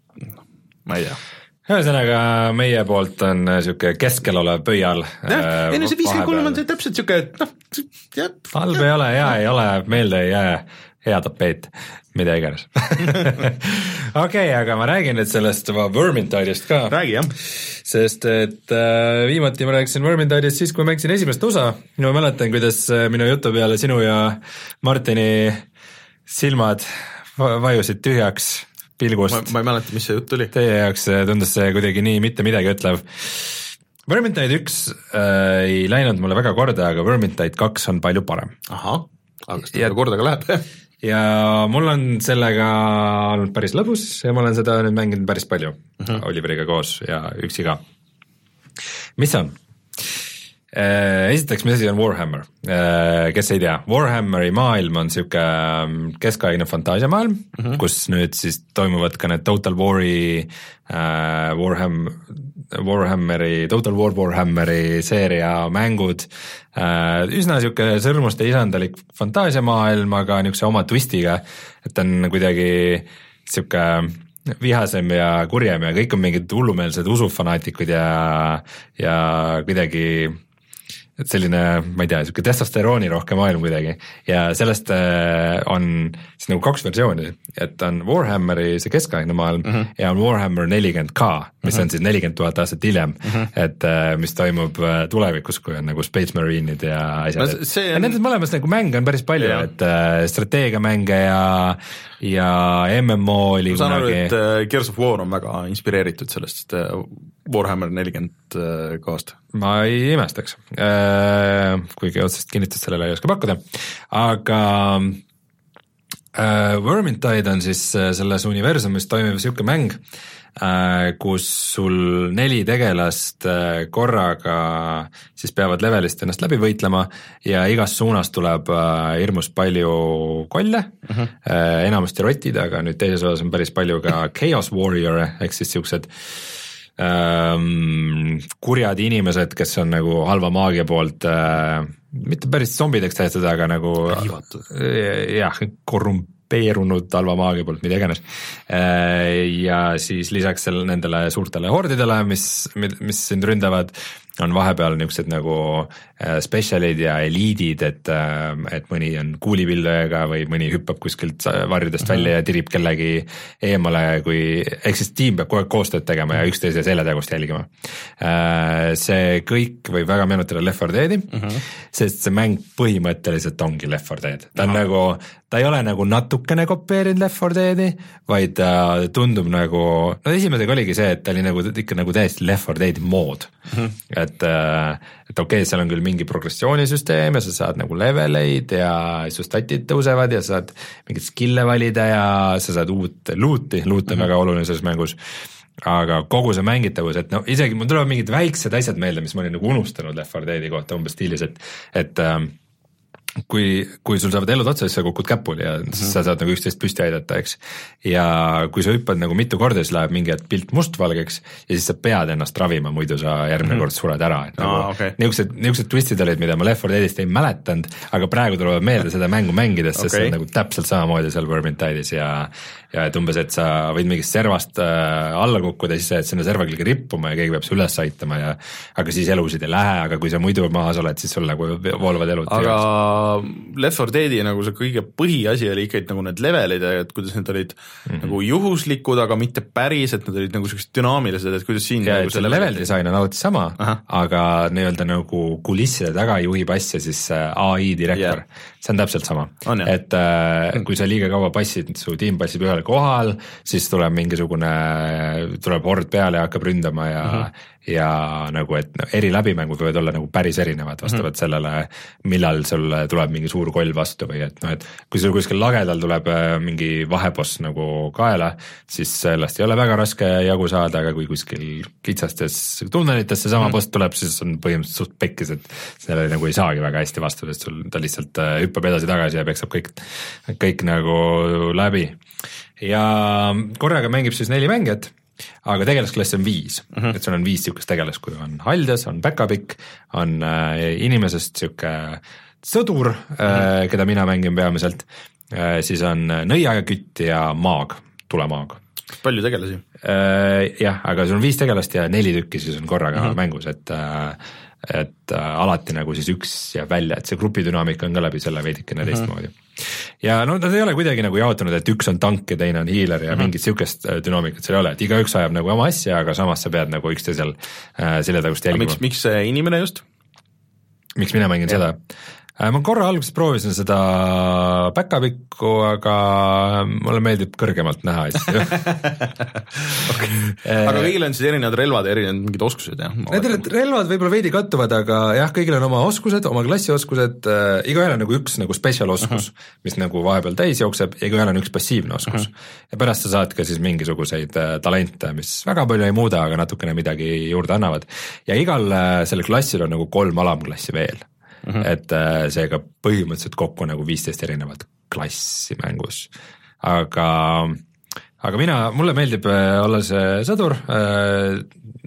ma ei tea. Ühesõnaga meie poolt on niisugune keskel olev pöial. Jah, ei no see viiskümmend kolm on see täpselt niisugune, et noh, halb ei ole, hea ei ole, meelde ei jää, hea tapeet, mida iganes. Okei, aga ma räägin nüüd sellest Vermintide'ist ka. Räägi, jah. Sest et äh, viimati ma rääkisin Vermintide'ist siis, kui ma mängisin esimest osa. Ma mäletan, kuidas minu jutu peale sinu ja Martini silmad vajusid tühjaks pilgust. Ma, ma ei mäleta, mis see jutt tuli. Teie jaoks tundus see kuidagi nii mitte midagi ütlev. Vermintide üks äh, ei läinud mulle väga korda, aga Vermintide kaks on palju parem. Aha, aga kas ta korda ka läheb? Ja mul on sellega olnud päris lõbus ja ma olen seda nüüd mänginud päris palju uh-huh. Oliveriga koos ja üksi ka. Mis on? Esiteks, mis asi on Warhammer? Kes ei tea, Warhammeri maailm on siuke keskaegne fantaasiamaailm, uh-huh. kus nüüd siis toimuvad ka need Total War'i äh, Warham, Warhammeri, Total War Warhammeri seeria mängud, äh, üsna siuke sõrmuste isandalik fantaasiamaailm, aga niisuguse oma twistiga, et on kuidagi siuke vihasem ja kurjem ja kõik on mingid hullumeelsed usufanaatikud ja, ja kuidagi et selline, ma ei tea, siuke testosterooni rohkem maailm kuidagi ja sellest on siis nagu kaks versiooni, et on Warhammeri see keskaegne maailm uh-huh. ja on Warhammer nelikümmend K, mis uh-huh. on siis nelikümmend tuhat aastat hiljem uh-huh. et mis toimub tulevikus, kui on nagu Space Marine'id ja asjad no,. On... ja nendest mõlemast nagu mänge on päris palju, ja. et strateegiamänge ja ja M M O oli ma saan aru, et Gears of War on väga inspireeritud sellest Warhammer nelikümmend K-st. Ma ei imestaks, kuigi otsest kinnitust sellele ei oska pakkuda, aga Vermintide on siis selles universumis toimiv siuke mäng, kus sul neli tegelast korraga siis peavad levelist ennast läbi võitlema ja igast suunas tuleb hirmus palju kolle, uh-huh. enamasti rotid, aga nüüd teises osas on päris palju ka Chaos Warrior ehk siis siuksed ähm, kurjad inimesed, kes on nagu halva maagia poolt äh, mitte päris zombideks tehtud, aga nagu jah, korrumpeerunud halva maagia poolt, mida iganes. Ja siis lisaks selle, nendele suurtele hordidele, mis, mis sind ründavad, on vahepeal niisugused nagu specialid ja eliidid, et, et mõni on kuulipildajaga või mõni hüppab kuskilt varjudest mm-hmm. välja ja tirib kellegi eemale, kui, ehk siis tiim peab kogu aeg koostööd tegema ja üksteise seljatagust jälgima. See kõik võib väga meenutada Left four Dead'i, mm-hmm. sest see mäng põhimõtteliselt ongi Left four Dead. Ta on mm-hmm. nagu, ta ei ole nagu natukene kopeerinud Left four Dead'i, vaid ta tundub nagu, no esimesega oligi see, et ta oli nagu ikka nagu täiesti Left four Dead'i mood, mm-hmm. et, et okei okay,, seal on küll mingi progressioonisüsteem ja sa saad nagu leveleid ja su statid tõusevad ja sa saad mingit skill'e valida ja sa saad uut loot'i, loot on mm-hmm. väga oluline selles mängus, aga kogu see mängitavus, et no isegi mul tulevad mingid väiksed asjad meelde, mis ma olin nagu unustanud Left four Dead'i kohta umbes stiilis, et, et ähm, kui, kui sul saavad elud otsa, siis sa kukud käpuli ja mm-hmm. sa saad nagu üksteist püsti aidata, eks. Ja kui sa hüppad nagu mitu korda, siis läheb mingi pilt mustvalgeks ja siis sa pead ennast ravima, muidu sa järgmine mm-hmm. kord sured ära. Et nagu ah, okay. niisugused, niisugused twistid olid, mida ma Left four Dead'ist ei mäletanud, aga praegu tulevad meelde seda mängu mängides, sest okay. see on nagu täpselt samamoodi seal Vermintide'is ja, ja et umbes, et sa võid mingist servast äh, alla kukkuda, siis sa jääd sinna serva külge rippuma ja keegi peab su üles aitama ja aga siis elusid ei lähe, aga kui sa muidu maas oled, siis sul nagu vooluvad elud. Aga Left four Dead'i nagu see kõige põhiasi oli ikkagi nagu need levelid, et kuidas need olid mm-hmm. nagu juhuslikud, aga mitte päris, et need olid nagu sellised dünaamilised, et kuidas siin ja, nagu selle level disain on alati sama, aha. aga nii-öelda nagu kulisside taga juhib asja siis A I direktor yeah., see on täpselt sama, on, et äh, kui sa liiga kaua passid, su tiim passib ühele kohal, siis tuleb mingisugune, tuleb hord peale ja hakkab ründama ja mm-hmm. ja nagu, et no, eri läbimängud võivad olla nagu päris erinevad vastavalt mm-hmm. sellele, millal sul tuleb mingi suur koll vastu või et noh, et kui sul kuskil lagedal tuleb mingi vaheboss nagu kaela, siis sellest ei ole väga raske jagu saada, aga kui kuskil kitsastes tunnelitesse sama mm-hmm. boss tuleb, siis on põhimõtteliselt suht pekkis, et sellele nagu ei saagi väga hästi vastu, sest sul ta lihtsalt hüppab edasi-tagasi ja peksab kõik, kõik nagu läbi. Ja korraga mängib siis neli mängijat, aga tegelasklass on viis uh-huh. et sul on viis siukest tegelast, kui on haljas, on backup'ik, on äh, inimesest siuke sõdur uh-huh. äh, keda mina mängin peamiselt, äh, siis on nõiakütt ja maag, tulemaag. Palju tegelasi? Äh, jah, aga sul on viis tegelast ja neli tükki siis on korraga uh-huh. mängus, et äh, et äh, alati nagu siis üks jääb välja, et see grupidünaamika on ka läbi selle veidikene mm -hmm. teistmoodi. Ja no nad ei ole kuidagi nagu jaotunud, et üks on tank ja teine on hiiler ja mm -hmm. mingit siukest dünaamikat seal ei ole, et igaüks ajab nagu oma asja, aga samas sa pead nagu üksteisel äh, selle tagust jälgima. Miks, miks see inimene just? Miks mina mängin ja. seda? Ma korra alguses proovisin seda back-up'ikku, aga mulle meeldib kõrgemalt näha asju. Okay. Aga kõigil on siis erinevad relvad ja erinevad mingid oskused, jah? Need relvad võib-olla veidi kattuvad, aga jah, kõigil on oma oskused, oma klassioskused, äh, igaühel on nagu üks nagu special oskus, uh -huh. mis nagu vahepeal täis jookseb ja igaühel on üks passiivne oskus. Uh -huh. Ja pärast sa saad ka siis mingisuguseid äh, talente, mis väga palju ei muuda, aga natukene midagi juurde annavad. Ja igal äh, sellel klassil on nagu kolm alamklassi veel. Mm -hmm. et äh, seega põhimõtteliselt kokku nagu viisteist erinevat klassi mängus, aga, aga mina, mulle meeldib äh, olla see sõdur äh,,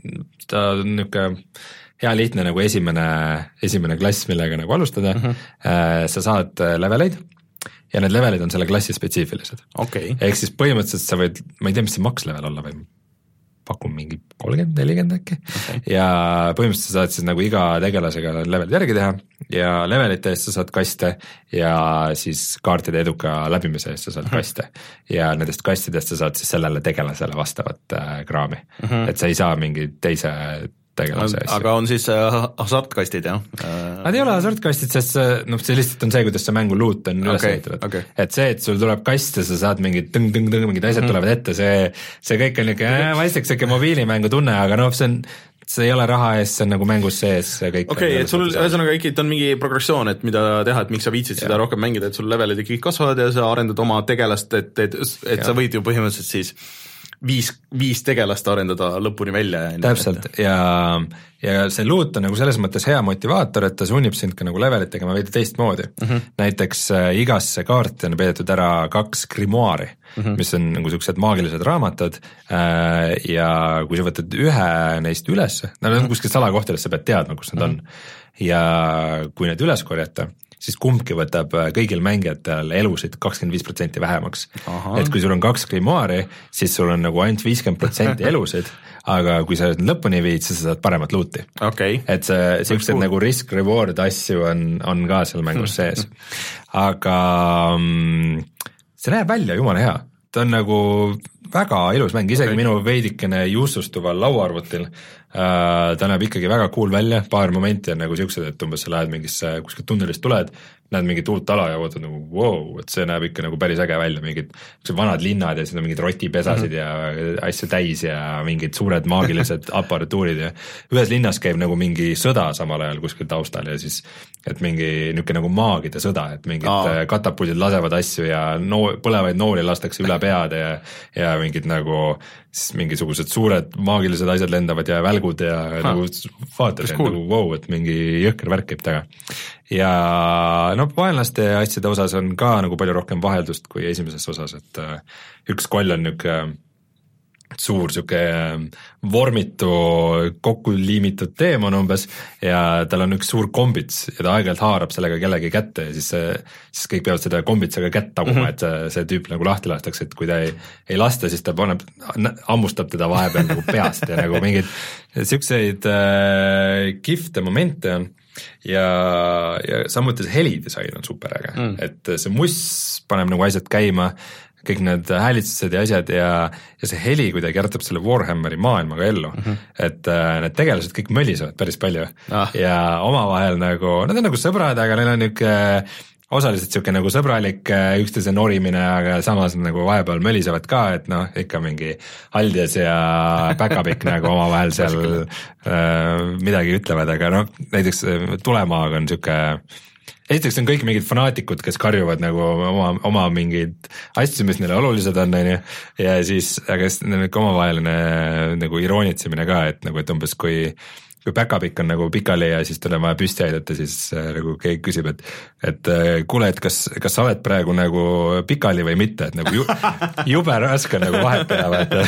ta on niisugune hea lihtne nagu esimene, esimene klass, millega nagu alustada mm, -hmm. äh, sa saad leveleid ja need levelid on selle klassi spetsiifilised okay.. ehk siis põhimõtteliselt sa võid, ma ei tea, mis see makslevel olla või pakun mingi kolmkümmend, nelikümmend äkki okay. ja põhimõtteliselt sa saad siis nagu iga tegelasega levelid järgi teha ja levelite eest sa saad kaste ja siis kaartide eduka läbimise eest sa saad uh -huh. kaste ja nendest kastidest sa saad siis sellele tegelasele vastavat äh, kraami uh, -huh. et sa ei saa mingi teise tegelase asja. Aga on siis äh, hasartkastid, jah? Nad ei ole hasartkastid, sest noh, see lihtsalt on see, kuidas see mängu loot on üles okay, ehitatud okay. et see, et sul tuleb kast ja sa saad mingid tõng-tõng-tõng, mingid asjad mm -hmm. tulevad ette, see, see kõik on niisugune, ma istaks ikka mobiilimängu tunne, aga noh, see on see ei ole raha ees, see on nagu mängus sees kõik. okei okay,, et sul ühesõnaga ikkagi on mingi progressioon, et mida teha, et miks sa viitsid ja. seda rohkem mängida, et sul levelid ikkagi kasvavad ja sa arendad oma tegelast, et, et, et ja. sa võid ju põhimõtteliselt siis viis, viis tegelast arendada lõpuni välja. täpselt ja, ja see loot on nagu selles mõttes hea motivaator, et ta sunnib sind ka nagu levelit tegema veidi teistmoodi mm. -hmm. näiteks äh, igasse kaarti on peetud ära kaks grimoaari mm, -hmm. mis on nagu niisugused maagilised raamatud äh, ja kui sa võtad ühe neist üles, nad on kuskil salakohtades, sa pead teadma, kus nad mm -hmm. on ja kui need üles korjata, siis kumbki võtab kõigil mängijatel elusid kakskümmend viis protsenti vähemaks. et kui sul on kaks grimoaari, siis sul on nagu ainult viiskümmend protsenti elusid, aga kui sa lõpuni viid, siis sa saad paremat loot'i okay.. et see, siuksed nagu risk-reward asju on, on ka seal mängus sees. aga see näeb välja jumala hea, ta on nagu väga ilus mäng, isegi okay. minu veidikene juustustuval lauaarvutil äh, ta näeb ikkagi väga cool välja, paar momenti on nagu siuksed, et umbes sa lähed mingisse kuskilt tunnelist tuled, näed mingit uut ala ja vaatad nagu wow, et see näeb ikka nagu päris äge välja, mingid vanad linnad ja siis on mingid rotipesasid mm -hmm. ja asju täis ja mingid suured maagilised aparatuurid ja ühes linnas käib nagu mingi sõda samal ajal kuskil taustal ja siis et mingi niisugune nagu maagide sõda, et mingid Aa. katapuldid lasevad asju ja noo-, põlevaid nooli lastakse üle peade ja, ja mingid nagu siis mingisugused suured maagilised asjad lendavad ja välgud ja ha. nagu vaatad cool. nagu vau wow,, et mingi jõhker värk käib taga. ja no vaenlaste asjade osas on ka nagu palju rohkem vaheldust kui esimeses osas, et uh, üks koll on niisugune suur sihuke vormitu kokku liimitud teemon umbes ja tal on üks suur kombits ja ta aeg-ajalt haarab sellega kellegi kätte ja siis, siis kõik peavad seda kombitsega kätt taguma mm, -hmm. et see, see tüüp nagu lahti lastakse, et kui ta ei, ei lasta, siis ta paneb, hammustab teda vahepeal nagu peast ja nagu mingeid siukseid äh, kihvte momente on ja, ja samuti see helidisain on super äge mm., et see muss paneb nagu asjad käima, kõik need häälitsused ja asjad ja, ja see heli kuidagi jätab selle Warhammeri maailmaga ellu mm, -hmm. et äh, need tegelased kõik mölisevad päris palju ah. ja omavahel nagu, nad on nagu sõbrad, aga neil on niisugune osaliselt niisugune nagu sõbralik üksteise norimine, aga samas nagu vahepeal mölisevad ka, et noh, ikka mingi Aldias ja Päkapikk nagu omavahel seal äh, midagi ütlevad, aga noh, näiteks Tulemaag on niisugune esiteks on kõik mingid fanaatikud, kes karjuvad nagu oma, oma mingeid asju, mis neile olulised on, on ju, ja siis, aga siis neil on ikka omavaheline nagu iroonitsemine ka, et nagu, et umbes kui kui Päkapikk on nagu pikali ja siis tal on vaja püsti aidata, siis äh, nagu keegi küsib, et et äh, kuule, et kas, kas sa oled praegu nagu pikali või mitte, et nagu ju, jube raske on nagu vahet teha, vaata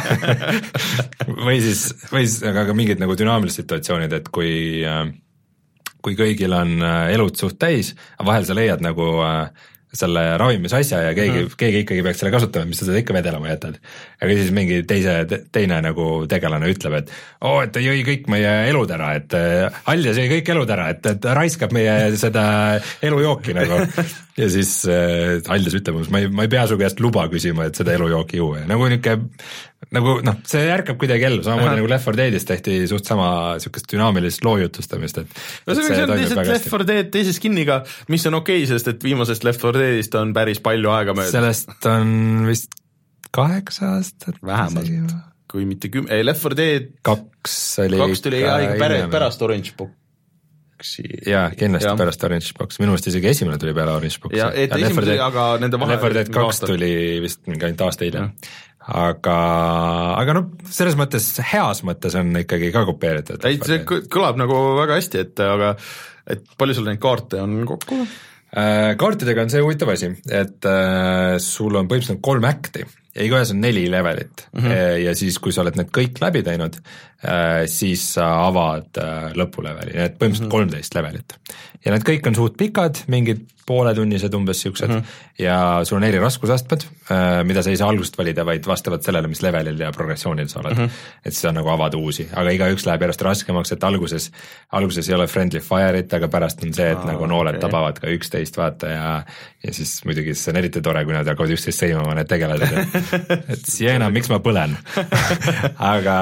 või siis, või siis aga ka mingid nagu dünaamilised situatsioonid, et kui äh, kui kõigil on elud suht täis, vahel sa leiad nagu äh, selle ravimisasja ja keegi mm., keegi ikkagi peaks selle kasutama, mis sa seda ikka vedelama jätad. aga siis mingi teise, teine nagu tegelane ütleb, et oo, et ta jõi kõik meie elud ära, et Aljas jõi kõik elud ära, et, et raiskab meie seda elujooki nagu. ja siis äh, Aljas ütleb, ma ei, ma ei pea su käest luba küsima, et seda elujooki juua. nagu niisugune, nagu noh, see ärkab kuidagi ellu, samamoodi nagu Left four Deadis tehti suht sama niisugust dünaamilist loojutustamist, et no see, see on lihtsalt Left four Dead teise skinniga, mis on okei, sest et viimasest Left four Deadist on päris palju aega mööda. Sellest on vist kaheksa aastat. Vähemalt, kui mitte küm-, ei Left four Dead kaks oli kaks tuli ikka pärast, pärast Orange Boxi. jaa, kindlasti ja. pärast Orange Box, minu meelest isegi esimene tuli peale Orange Boxi. ja, et ja esimene tuli, aga nende vahe Left four Dead kaks tuli vist mingi ainult aasta hiljem. aga, aga noh, selles mõttes, heas mõttes on ikkagi ka kopeeritud. ei, see kõlab nagu väga hästi, et aga et palju sul neid kaarte on kokku? Kaartidega on see huvitav asi, et äh, sul on põhimõtteliselt kolm act'i ja igaühes on neli levelit mm -hmm. ja siis, kui sa oled need kõik läbi teinud, äh, siis sa avad äh, lõpuleveli, need põhimõtteliselt mm -hmm. kolmteist levelit. ja need kõik on suht pikad, mingid pooletunnised umbes siuksed mm -hmm. ja sul on eri raskusastmed, äh, mida sa ei saa algusest valida, vaid vastavalt sellele, mis levelil ja progressioonil sa oled mm. -hmm. et siis sa nagu avad uusi, aga igaüks läheb järjest raskemaks, et alguses, alguses ei ole friendly fire'it, aga pärast on see, et ah, nagu nooled okay. tabavad ka üksteist, vaata, ja ja siis muidugi see on eriti tore, kui nad hakkavad üksteist sõimama, need tegelased, et, et Siena, miks ma põlen? aga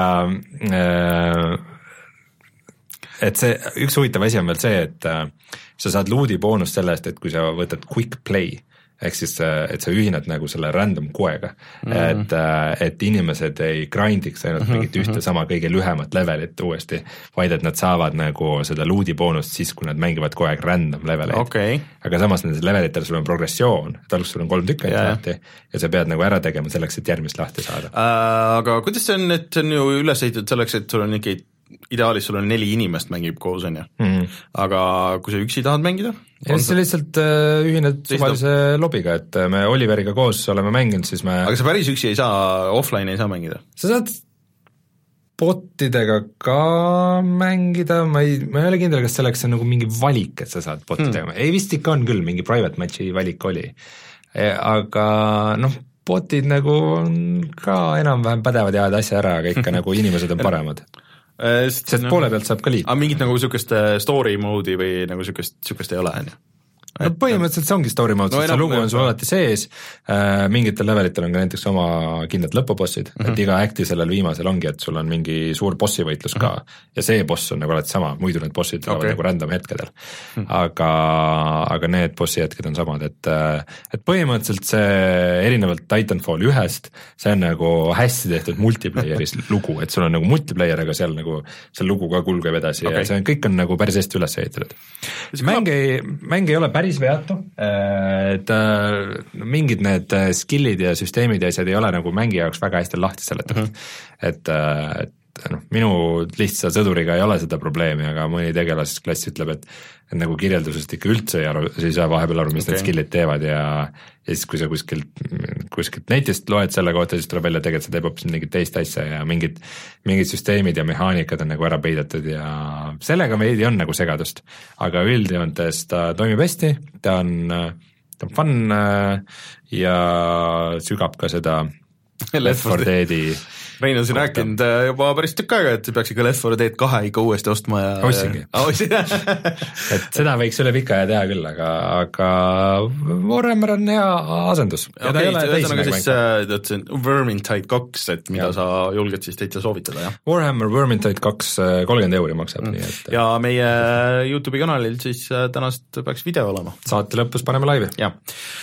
äh, et see, üks huvitav asi on veel see, et äh, sa saad loot'i boonust selle eest, et kui sa võtad quick play, ehk siis, et sa ühined nagu selle random koega mm, -hmm. et, et inimesed ei grindiks ainult mm -hmm. mingit ühte sama kõige lühemat levelit uuesti, vaid et nad saavad nagu seda loot'i boonust siis, kui nad mängivad kogu aeg random leveleid okay.. aga samas nendes levelitel sul on progressioon, et alguses sul on kolm tükki yeah. lahti ja sa pead nagu ära tegema selleks, et järgmist lahti saada äh,. Aga kuidas see on, et see on ju üles ehitatud selleks, et sul on ikkagi ideaalis sul on neli inimest mängib koos, on ju mm. -hmm. aga kui sa üksi tahad mängida? ja siis sa lihtsalt äh, ühined suvalise lobiga, et me Oliveriga koos oleme mänginud, siis me aga sa päris üksi ei saa, offline ei saa mängida? sa saad botidega ka mängida, ma ei, ma ei ole kindel, kas selleks on nagu mingi valik, et sa saad botidega mm. ei vist ikka on küll, mingi private match'i valik oli e,, aga noh, botid nagu on ka enam-vähem pädevad ja ajad asja ära, aga ikka nagu inimesed on paremad sest, sest no, poole pealt saab ka liita. aga mingit nagu niisugust story mode'i või nagu niisugust, niisugust ei ole, on ju? no põhimõtteliselt see ongi story mode, no, sest see lugu on sul alati sees äh,, mingitel levelitel on ka näiteks oma kindlad lõpubossid mm, -hmm. et iga acti sellel viimasel ongi, et sul on mingi suur bossi võitlus ka mm -hmm. ja see boss on nagu alati sama, muidu need bossid tulevad okay. nagu random hetkedel mm. -hmm. aga, aga need bossi hetked on samad, et et põhimõtteliselt see erinevalt Titanfall ühest, see on nagu hästi tehtud multiplayeris lugu, et sul on nagu multiplayer, aga seal nagu see lugu ka kulgeb edasi okay. ja see on, kõik on nagu päris hästi üles ehitatud. mäng ei, mäng ei ole päris veatu, et no, mingid need skill'id ja süsteemid ja asjad ei ole nagu mängi jaoks väga hästi lahti seletatud mm, -hmm. et, et noh, minu lihtsa sõduriga ei ole seda probleemi, aga mõni tegelasklass ütleb, et, et nagu kirjeldusest ikka üldse ei aru, ei saa vahepeal aru, mis okay. need skill'id teevad ja ja siis, kui sa kuskilt, kuskilt netist loed selle kohta, siis tuleb välja, tegelikult see teeb hoopis mingit teist asja ja mingid, mingid süsteemid ja mehaanikad on nagu ära peidetud ja sellega veidi on nagu segadust, aga üldjoontes ta toimib hästi, ta on, ta on fun ja sügab ka seda Left four Deadi. Rein on siin rääkinud juba päris tükk aega, et peaks ikka Left four Dead kahe ikka uuesti ostma ja ostsingi et seda võiks üle pika aja teha küll, aga, aga Warhammer on hea asendus. okei, ühesõnaga siis see on Vermintide kaks, et mida ja. sa julged siis täitsa soovitada, jah? Warhammer Vermintide kaks kolmkümmend euri maksab mm. nii et ja meie YouTube'i kanalil siis tänast peaks video olema. Saate lõpus paneme laivi. jah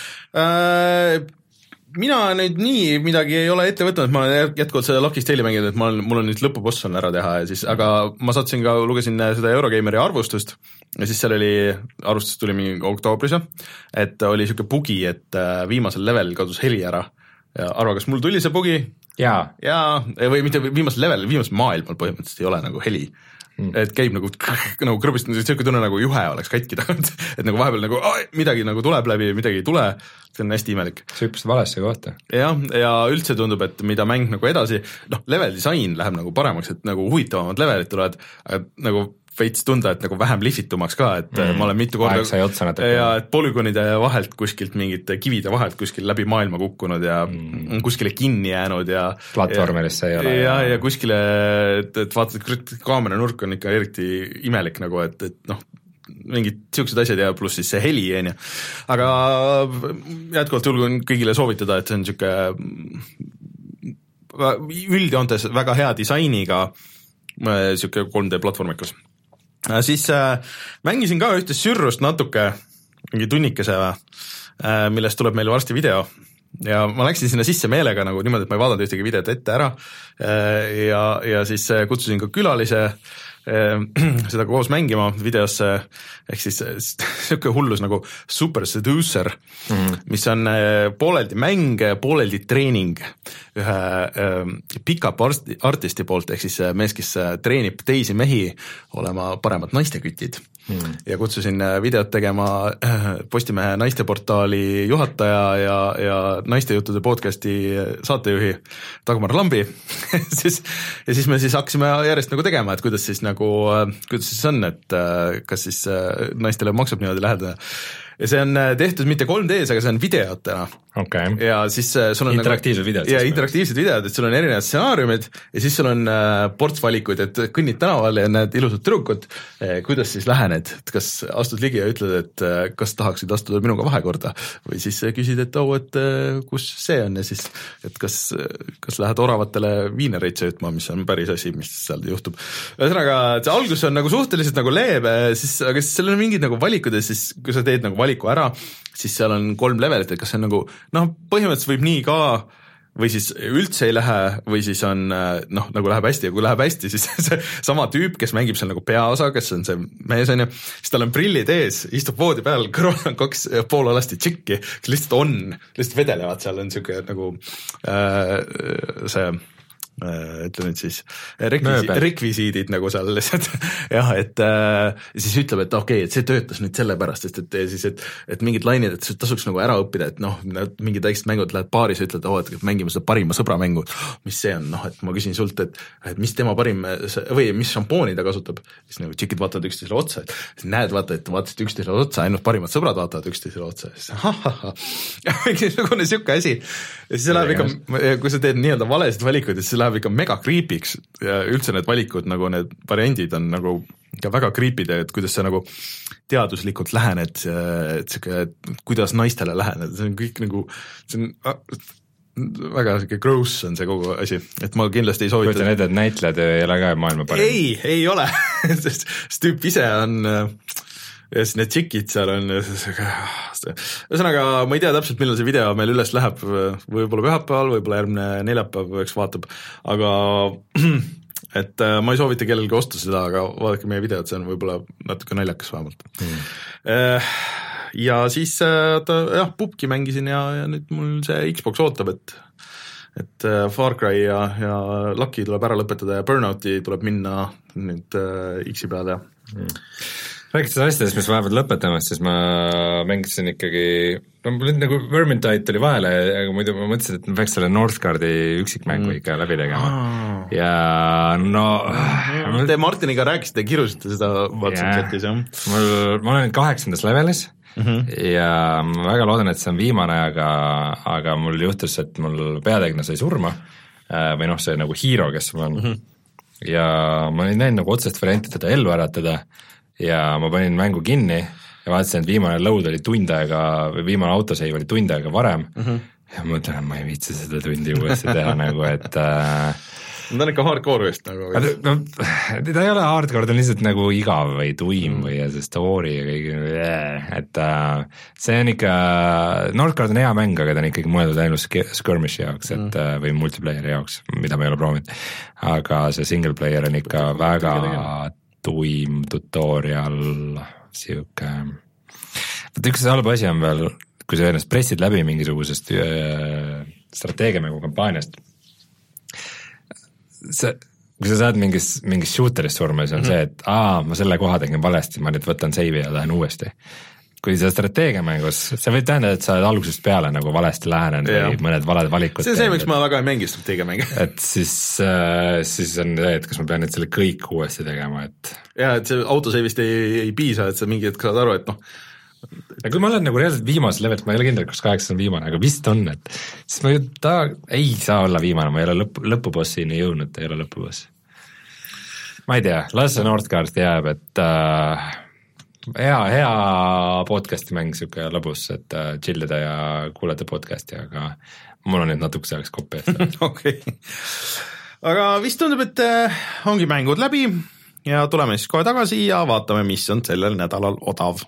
äh, mina nüüd nii midagi ei ole ette võtnud, et ma olen jätkuvalt seda Lucky's Tale'i mänginud, et ma olen, mul on nüüd lõpuboss on ära teha ja siis, aga ma sattusin ka, lugesin seda Eurogeimeri arvustust ja siis seal oli, arvustus tuli mingi oktoobris, et oli niisugune bugi, et viimasel level kadus heli ära ja arva, kas mul tuli see bugi? jaa. jaa, või mitte viimasel level, viimasel maailmal põhimõtteliselt ei ole nagu heli. et käib nagu, nagu krõbist, niisugune tunne nagu juhe oleks katki tagant, et nagu vahepeal nagu oh, midagi nagu tuleb läbi, midagi ei tule, see on hästi imelik. sa hüppasid valesse kohta. jah, ja üldse tundub, et mida mäng nagu edasi, noh, level disain läheb nagu paremaks, et nagu huvitavamad levelid tulevad, nagu veits tunda, et nagu vähem lihvitumaks ka, et mm. ma olen mitu korda ja et polügoonide vahelt kuskilt mingite kivide vahelt kuskil läbi maailma kukkunud ja mm. kuskile kinni jäänud ja platvormidesse ei ole. Ja, ja, ja kuskile, et, et vaatad, kaamera nurk on ikka eriti imelik nagu, et, et noh, mingid siuksed asjad ja pluss siis see heli, on ju. Aga jätkuvalt julgun kõigile soovitada, et see on siuke üldjoontes väga hea disainiga siuke kolm D platvormikus. Siis äh, mängisin ka ühte sürrust natuke, mingi tunnikese, äh, millest tuleb meil varsti video ja ma läksin sinna sisse meelega nagu niimoodi, et ma ei vaadanud ühtegi videot ette ära äh, ja, ja siis kutsusin ka külalise äh, seda koos mängima videosse, ehk siis siuke hullus nagu Super Seducer, mm. mis on äh, pooleldi mäng, pooleldi treening ühe äh, pick-up artisti poolt, ehk siis mees, kes treenib teisi mehi olema paremad naistekütid mm. ja kutsusin videot tegema Postimehe naisteportaali juhataja ja, ja naistejuttude podcasti saatejuhi Dagmar Lambi siis, ja siis me siis hakkasime järjest nagu tegema, et kuidas siis nagu, kuidas siis on, et kas siis naistele maksab niimoodi lähedale. Ja see on tehtud mitte kolm D-s, aga see on videotena. Okay. Ja siis sul on interaktiivsed nagu, videod. Ja interaktiivsed videod, et sul on erinevad stsenaariumid ja siis sul on ports valikuid, et kõnnid tänaval ja näed ilusat tüdrukut, kuidas siis lähened, et kas astud ligi ja ütled, et kas tahaksid astuda minuga vahekorda või siis küsid, et oh, et kus see on ja siis, et kas, kas lähed oravatele viinereid söötma, mis on päris asi, mis seal juhtub. Ühesõnaga, see algus on nagu suhteliselt nagu leebe, siis, aga siis seal on mingid nagu valikud ja siis, kui sa teed nagu valiku ära, siis seal on kolm levelit, et kas see on nagu, noh, põhimõtteliselt võib nii ka või siis üldse ei lähe või siis on, noh, nagu läheb hästi ja kui läheb hästi, siis see sama tüüp, kes mängib seal nagu peaosa, kes on see mees, on ju, siis tal on prillid ees, istub voodi peal, kõrval on kaks poolalasti tšikki, kes lihtsalt on, lihtsalt vedelevad, seal on siuke nagu äh, see ütle nüüd siis rekvisi, rekvisiidid nagu seal lihtsalt jah, et äh, siis ütleb, et okei okay,, et see töötas nüüd sellepärast, sest et siis, et, et mingid lainid, et tasuks nagu ära õppida, et noh, mingid väiksed mängud lähed paaris ja ütled, oh, et mängime seda parima sõbra mängu, mis see on, noh, et ma küsin sult, et, et mis tema parim või mis šampooni ta kasutab, siis nagu tšikid vaatavad üksteisele otsa, et näed, vaata, et vaatasid üksteisele otsa, ainult parimad sõbrad vaatavad üksteisele otsa, siis ha-ha-ha mingisugune siuke asi ja siis see läheb ikka, kui sa teed nii-öelda valesid valikuid, siis see läheb ikka mega creepiks ja üldse need valikud, nagu need variandid on nagu ikka väga creepid ja et kuidas sa nagu teaduslikult lähened, et siuke, kuidas naistele lähened, see on kõik nagu, see on väga siuke gross on see kogu asi, et ma kindlasti ei soovita. Kujutan ette, et näitlejad ei ole ka maailma parim. Ei, ei ole sest see tüüp ise on ja siis need tšikid seal on, ühesõnaga ma ei tea täpselt, millal see video meil üles läheb, võib-olla pühapäeval, võib-olla järgmine neljapäev, eks vaatab, aga et ma ei soovita kellelgi osta seda, aga vaadake meie videot, see on võib-olla natuke naljakas vähemalt mm. ja siis ta, jah, pubki mängisin ja, ja nüüd mul see Xbox ootab, et et Far Cry ja, ja Lucky tuleb ära lõpetada ja Burnouti tuleb minna nüüd X-i peale mm. Rääkides asjadest, mis vahepeal lõpetamas, siis ma mängisin ikkagi, no mul nüüd nagu Vermintide oli vahele, aga muidu ma mõtlesin, et ma peaks selle Northgardi üksikmängu mm. ikka läbi tegema ah. ja no mm. Te Martiniga rääkisite, kirusite seda WhatsApp-chatis, jah? Mul, ma olen nüüd kaheksandas levelis mm -hmm. ja ma väga loodan, et see on viimane, aga, aga mul juhtus, et mul peategelane sai surma või noh, see nagu hero, kes mul on mm -hmm. ja ma olin näinud nagu otsest varianti teda ellu äratada ja ma panin mängu kinni ja vaatasin, et viimane load oli tund aega, või viimane autosave oli tund aega varem mm -hmm. ja ma mõtlen, et ma ei viitsi seda tundi uuesti teha nagu, et äh, ta on ikka hardcore vist nagu. No, ta ei ole hardcore, ta on lihtsalt nagu igav või tuim mm. või see story ja kõik, et äh, see on ikka, Northgard on hea mäng, aga ta on ikkagi mõeldud ainult skirmishi jaoks, et mm. või multiplayeri jaoks, mida ma ei ole proovinud, aga see single player on ikka väga tuim tutorial, siuke, vaata üks halb asi on veel, kui sa ennast pressid läbi mingisugusest äh, strateegiamängu kampaaniast, see, kui sa saad mingis, mingis shooterist surma, siis on mm-hmm. see, et aa, ma selle koha tegin valesti, ma nüüd võtan save'i ja lähen uuesti. kui sa strateegiamängus, see võib tähendada, et sa oled algusest peale nagu valesti lähenenud ja. Või mõned valed valikud. See on see, miks ma väga ei mängi strateegiamänge. Et siis, siis on see, et kas ma pean nüüd selle kõik uuesti tegema, et ja, et see autosave'ist ei, ei piisa, et sa mingi hetk saad aru, et noh ja kui ma olen nagu reaalselt viimases levelt, ma ei ole kindel, kas kaheksa on viimane, aga vist on, et siis ma ju ta ei saa olla viimane, ma ei ole lõpp, lõpubossini jõudnud, ei ole lõpuboss. Ma ei tea, las see Northgard jääb, et äh, hea, hea podcasti mäng, siuke lõbus, et uh, chillida ja kuulata podcasti, aga mul on nüüd natukese ajaks kopi eest. Okei. Aga vist tundub, et uh, ongi mängud läbi ja tuleme siis kohe tagasi ja vaatame, mis on sellel nädalal odav.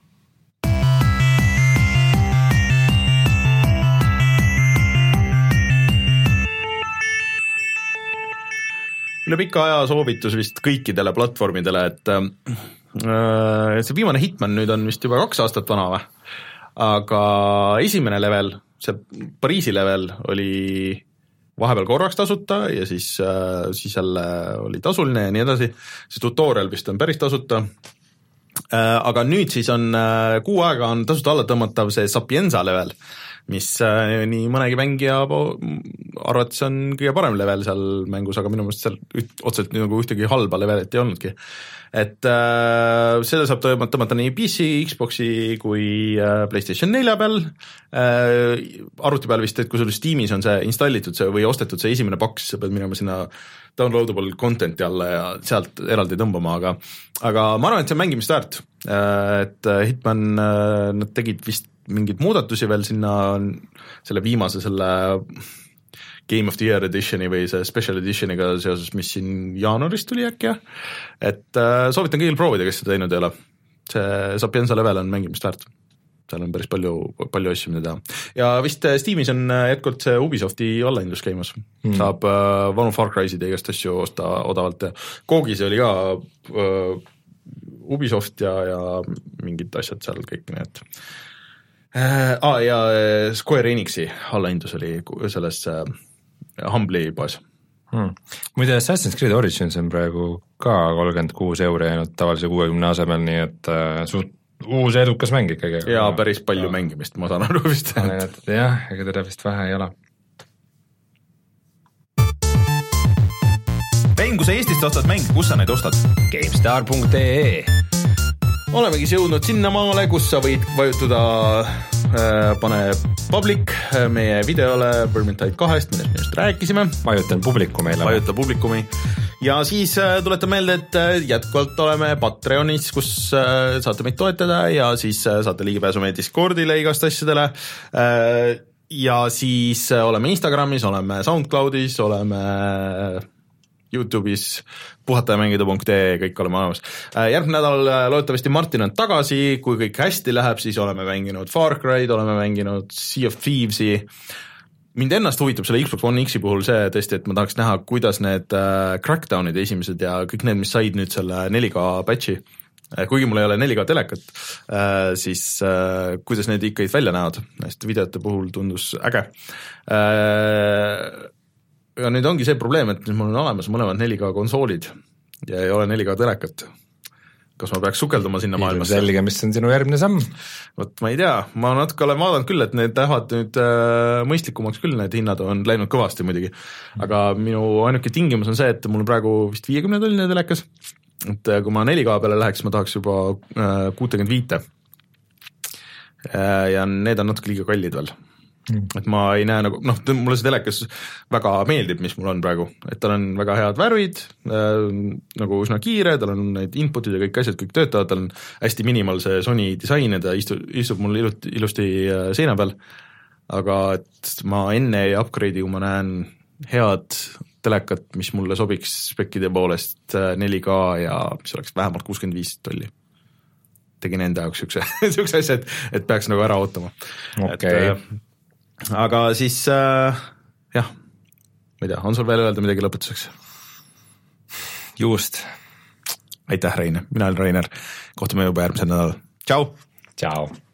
Üle pika aja soovitus vist kõikidele platvormidele, et uh, see viimane Hitman nüüd on vist juba kaks aastat vana või, aga esimene level, see Pariisi level oli vahepeal korraks tasuta ja siis, siis jälle oli tasuline ja nii edasi, see tutorial vist on päris tasuta, aga nüüd siis on kuu aega on tasuta alla tõmmatav see Sapienza level, mis nii mõnegi mängija arvates on kõige parem level seal mängus, aga minu meelest seal üt, otseselt nagu ühtegi halba levelit ei olnudki. Et äh, seda saab tõmmata nii P C, Xboxi kui äh, PlayStation nelja peal, äh, arvuti peal vist, et kui sul Steamis on see installitud see või ostetud see esimene paks, sa pead minema sinna downloadable content'i alla ja sealt eraldi tõmbama, aga aga ma arvan, et see on mängimist väärt, äh, et Hitman, äh, nad tegid vist mingeid muudatusi veel sinna selle viimase selle Game of the Year editioni või see special editioniga seoses, mis siin jaanuaris tuli äkki, et äh, soovitan kõigil proovida, kes seda teinud ei ole. See Sapienza level on mängimist väärt. Seal on päris palju, palju asju, mida teha. Ja vist Steamis on jätkord see Ubisofti allaindus käimas. Mm. Saab äh, vanu Far Cry'sid ja igast asju osta odavalt ja Koogis oli ka äh, Ubisoft ja, ja mingid asjad seal kõik need. Äh, ah, ja Square Enixi allaindus oli selles äh, Humble'i poes. Hmm. Muide, Assassin's Creed Origins on praegu ka kolmkümmend kuus euri jäänud tavalise kuuekümne asemel, nii et äh, suht uus edukas mäng ikkagi. Ja päris palju ja. Mängimist, ma saan aru vist. Jah, ega teda vist vähe ei ole. Vein, kui sa Eestist ostad mäng, kus sa neid ostad? GameStar punkt ee Olemegi jõudnud sinna maale, kus sa võid vajutada äh, pane public meie videole Vermintide kahest, millest me just rääkisime. Vajutan publiku meile. Vajuta publikumi. Ja siis äh, tuletan meelde, et äh, jätkuvalt oleme Patreonis, kus äh, saate meid toetada ja siis äh, saate ligipääsu meie Discordile igast asjadele. Äh, ja siis äh, oleme Instagramis, oleme SoundCloudis, oleme YouTube'is, puhatajamängida punkt ee, kõik oleme olemas. Järgmine nädal loodetavasti Martin on tagasi, kui kõik hästi läheb, siis oleme mänginud Far Cry'd, oleme mänginud Sea of Thieves'i. Mind ennast huvitab selle Xbox One X-i puhul see tõesti, et ma tahaks näha, kuidas need Crackdownid esimesed ja kõik need, mis said nüüd selle neli K patchi, kuigi mul ei ole neli K telekat, siis kuidas need ikkagi välja näevad. Näiste videote puhul tundus äge. Ja nüüd ongi see probleem, et mul on olemas mõlemad neli K konsoolid ja ei ole neli K telekat. Kas ma peaks sukelduma sinna maailmasse? Selge, mis on sinu järgmine samm? Vot ma ei tea, ma natuke olen vaadanud küll, et need lähevad nüüd äh, mõistlikumaks küll, need hinnad on läinud kõvasti muidugi, aga minu ainuke tingimus on see, et mul on praegu vist viiekümne tolline telekas, et kui ma neli K peale läheks, ma tahaks juba äh, kuutekümmet viite äh, ja need on natuke liiga kallid veel. Et ma ei näe nagu, noh, mulle see telekas väga meeldib, mis mul on praegu, et tal on väga head värvid, äh, nagu üsna kiire, tal on need inputid ja kõik asjad, kõik töötavad, tal on hästi minimal see Sony disain ja ta istub, istub mul ilusti, ilusti seina peal, aga et ma enne ei upgrade'i, kui ma näen head telekat, mis mulle sobiks spekkide poolest neli K ja mis oleks vähemalt kuuskümmend viis tolli. Tegin enda jaoks üks, üks asja, et, et peaks nagu ära ootama. Okay. Et, aga siis äh, jah, ma ei tea, on sul veel öelda midagi lõpetuseks? Just. Aitäh, Rein, mina olen Reiner, kohtume juba järgmisel nädal. Tšau! Tšau!